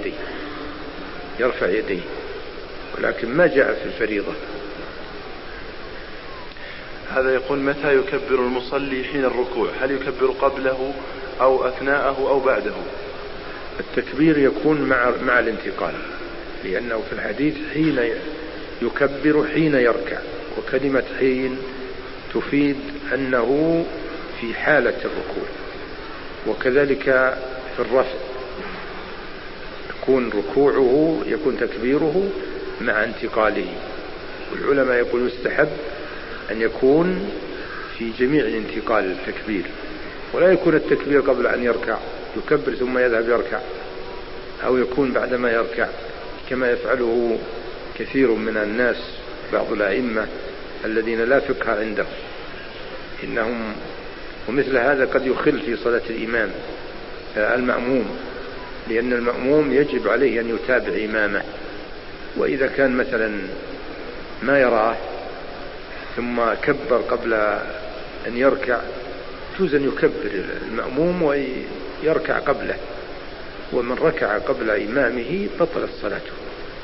يرفع يديه، ولكن ما جاء في الفريضة. هذا يقول: متى يكبر المصلي حين الركوع؟ هل يكبر قبله أو أثناءه أو بعده؟ التكبير يكون مع الانتقال، لأنه في الحديث حين يكبر حين يركع، وكلمة حين تفيد أنه في حالة الركوع. وكذلك في الرفع يكون تكبيره مع انتقاله. والعلماء يقول يستحب أن يكون في جميع الانتقال التكبير، ولا يكون التكبير قبل أن يركع يكبر ثم يذهب يركع، أو يكون بعدما يركع كما يفعله كثير من الناس بعض الأئمة الذين لا فقه عندهم، إنهم ومثل هذا قد يخل في صلاة الإمام المأموم، لأن المأموم يجب عليه أن يتابع إمامه، وإذا كان مثلا ما يراه ثم كبر قبل أن يركع يجوز أن يكبر المأموم ويركع قبله، ومن ركع قبل إمامه بطلت صلاته.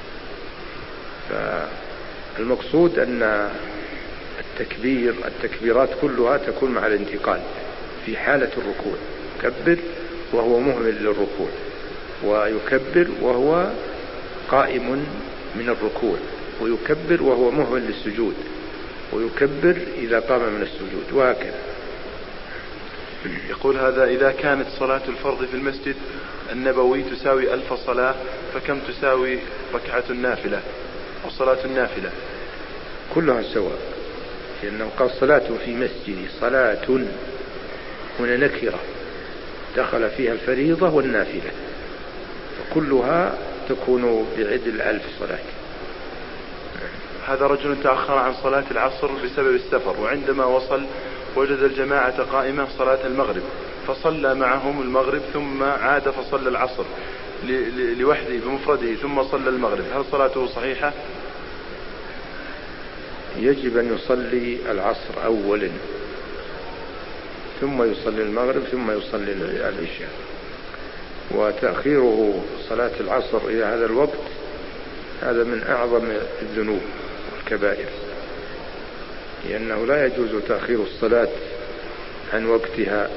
فالمقصود أن التكبيرات كلها تكون مع الانتقال في حالة الركوع، يكبر وهو مهمل للركوع، ويكبر وهو قائم من الركوع، ويكبر وهو مهمل للسجود، ويكبر إذا قام من السجود، وهكذا. يقول هذا: إذا كانت صلاة الفرض في المسجد النبوي تساوي 1000 صلاة، فكم تساوي ركعة النافلة أو صلاة النافلة؟ كلها سواء، لأنه قال صلاة في مسجد صلاة، هنا نكرة دخل فيها الفريضة والنافلة، وكلها تكون بعدل 1000 صلاة. هذا رجل تأخر عن صلاة العصر بسبب السفر، وعندما وصل وجد الجماعة قائمة صلاة المغرب، فصلى معهم المغرب ثم عاد فصلى العصر لوحده بمفرده ثم صلى المغرب، هل صلاته صحيحة؟ يجب أن يصلي العصر أولا ثم يصلي المغرب ثم يصلي العشاء، وتأخيره صلاة العصر إلى هذا الوقت هذا من أعظم الذنوب والكبائر، لأنه لا يجوز تأخير الصلاة عن وقتها.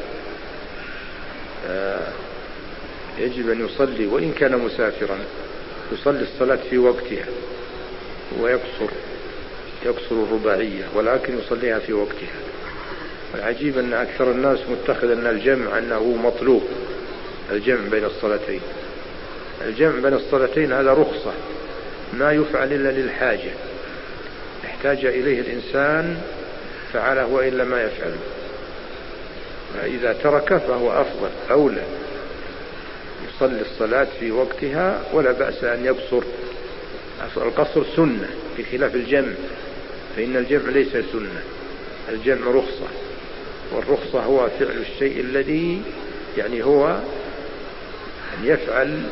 يجب أن يصلي وإن كان مسافرا، يصلي الصلاة في وقتها ويقصر الرباعية، ولكن يصليها في وقتها. والعجيب أن أكثر الناس متخذ أن الجمع أنه مطلوب، الجمع بين الصلاتين. الجمع بين الصلاتين هذا رخصة، ما يفعل إلا للحاجة، احتاج إليه الإنسان فعله، وإلا ما يفعله. فإذا تركه فهو أفضل أولى، يصلي الصلاة في وقتها ولا بأس أن يقصر. القصر سنة بخلاف الجمع، فإن الجمع ليس سنة، الجمع رخصة، والرخصة هو فعل الشيء الذي يعني هو أن يفعل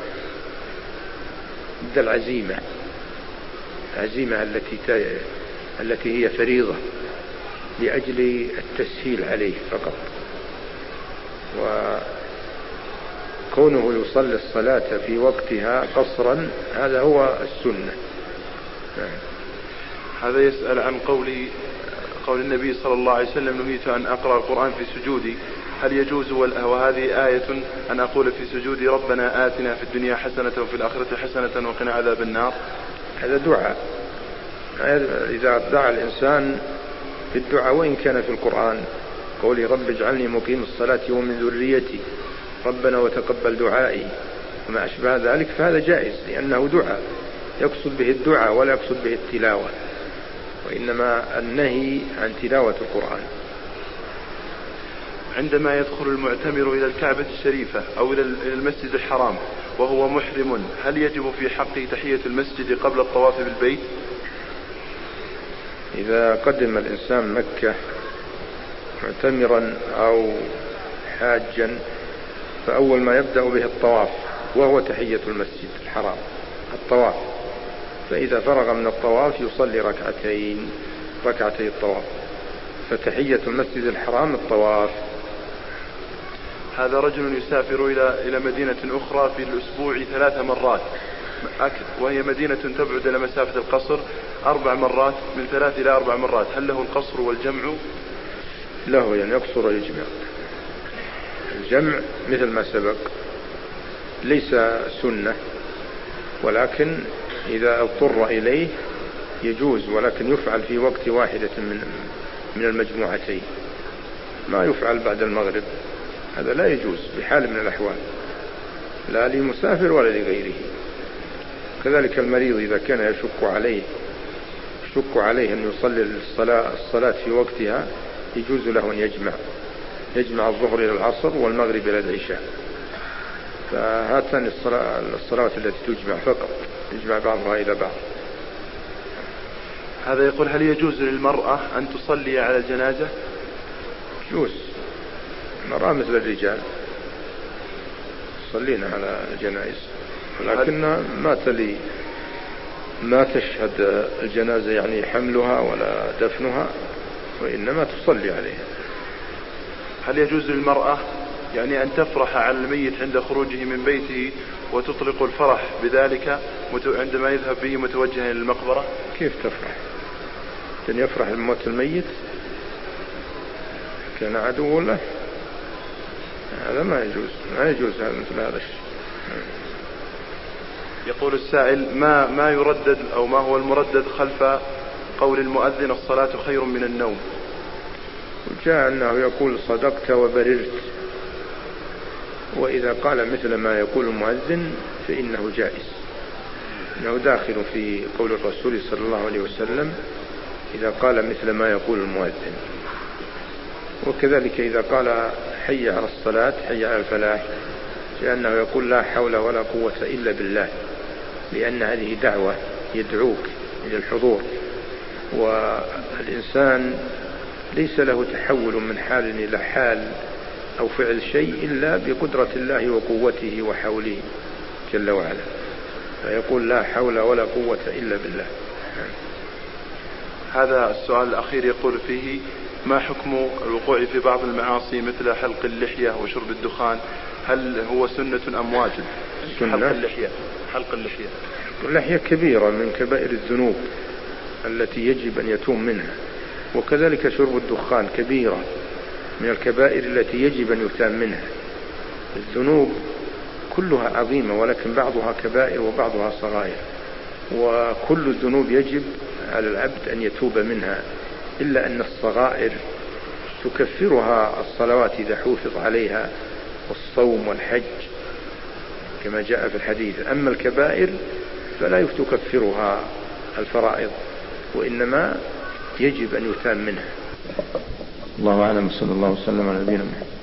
ضد العزيمة التي هي فريضة لأجل التسهيل عليه فقط. وكونه يصلي الصلاة في وقتها قصرا هذا هو السنة. هذا يسأل عن قول النبي صلى الله عليه وسلم: نهيت أن أقرأ القرآن في سجودي، هل يجوز وهذه آية أن أقول في سجودي ربنا آتنا في الدنيا حسنة وفي الآخرة حسنة وقنا عذاب النار؟ هذا دعاء، إذا دعا الإنسان في الدعاء وإن كان في القرآن، قولي رب اجعلني مقيم الصلاة ومن ذريتي، ربنا وتقبل دعائي، وما أشبه ذلك، فهذا جائز، لأنه دعاء يقصد به الدعاء ولا يقصد به التلاوة، وإنما النهي عن تلاوة القرآن. عندما يدخل المعتمر إلى الكعبة الشريفة أو إلى المسجد الحرام وهو محرم، هل يجب في حقه تحية المسجد قبل الطواف بالبيت؟ إذا قدم الإنسان مكة معتمرا أو حاجا، فأول ما يبدأ به الطواف، وهو تحية المسجد الحرام، الطواف. فإذا فرغ من الطواف يصلي ركعتي الطواف، فتحية المسجد الحرام الطواف. هذا رجل يسافر إلى مدينة أخرى في الأسبوع 3 مرات، وهي مدينة تبعد إلى مسافة القصر 4 مرات، من 3 إلى 4 مرات، هل له القصر والجمع؟ له، يعني يقصر ويجمع. الجمع مثل ما سبق ليس سنة، ولكن إذا اضطر إليه يجوز، ولكن يفعل في وقت واحدة من المجموعتين، ما يفعل بعد المغرب، هذا لا يجوز بحال من الأحوال، لا لمسافر ولا لغيره. كذلك المريض إذا كان يشك عليه أن يصلي الصلاة في وقتها، يجوز له أن يجمع الظهر إلى العصر والمغرب إلى العشاء، فهاتان الصلوات التي تجمع فقط، يجمع بعضها إلى بعض. هذا يقول: هل يجوز للمرأة أن تصلي على الجنازة؟ يجوز، نرى مثل الرجال صلينا على الجنائز، لكن ما تشهد الجنازة يعني حملها ولا دفنها، وإنما تصلي عليها. هل يجوز للمرأة يعني أن تفرح على الميت عند خروجه من بيته وتطلق الفرح بذلك عندما يذهب به متوجها إلى المقبرة؟ كيف تفرح؟ أن يفرح بموت الميت كان عدو له، هذا ما يجوز مثل هذا الشيء. يقول السائل: ما يردد أو ما هو المردد خلف قول المؤذن الصلاة خير من النوم؟ وجاء أنه يقول صدقت وبررت، وإذا قال مثل ما يقول المؤذن فإنه جائز، إنه داخل في قول الرسول صلى الله عليه وسلم إذا قال مثل ما يقول المؤذن. وكذلك إذا قال حي على الصلاة حي على الفلاح، لأنه يقول لا حول ولا قوة إلا بالله، لأن هذه دعوة يدعوك إلى الحضور، والإنسان ليس له تحول من حال إلى حال أو فعل شيء إلا بقدرة الله وقوته وحوله جل وعلا، فيقول لا حول ولا قوة إلا بالله. هذا السؤال الأخير يقول فيه: ما حكم الوقوع في بعض المعاصي مثل حلق اللحية وشرب الدخان؟ هل هو سنة أم واجب؟ حلق اللحية كبيرة من كبائر الذنوب التي يجب أن يتوب منها، وكذلك شرب الدخان كبيرة من الكبائر التي يجب أن يتاب منها. الذنوب كلها عظيمة، ولكن بعضها كبائر وبعضها صغائر، وكل الذنوب يجب على العبد أن يتوب منها، إلا أن الصغائر تكفرها الصلوات إذا حافظ عليها والصوم والحج كما جاء في الحديث. أما الكبائر فلا تكفرها الفرائض، وإنما يجب أن يتام منها. الله أعلم، صلى الله وسلم على نبينا محمد.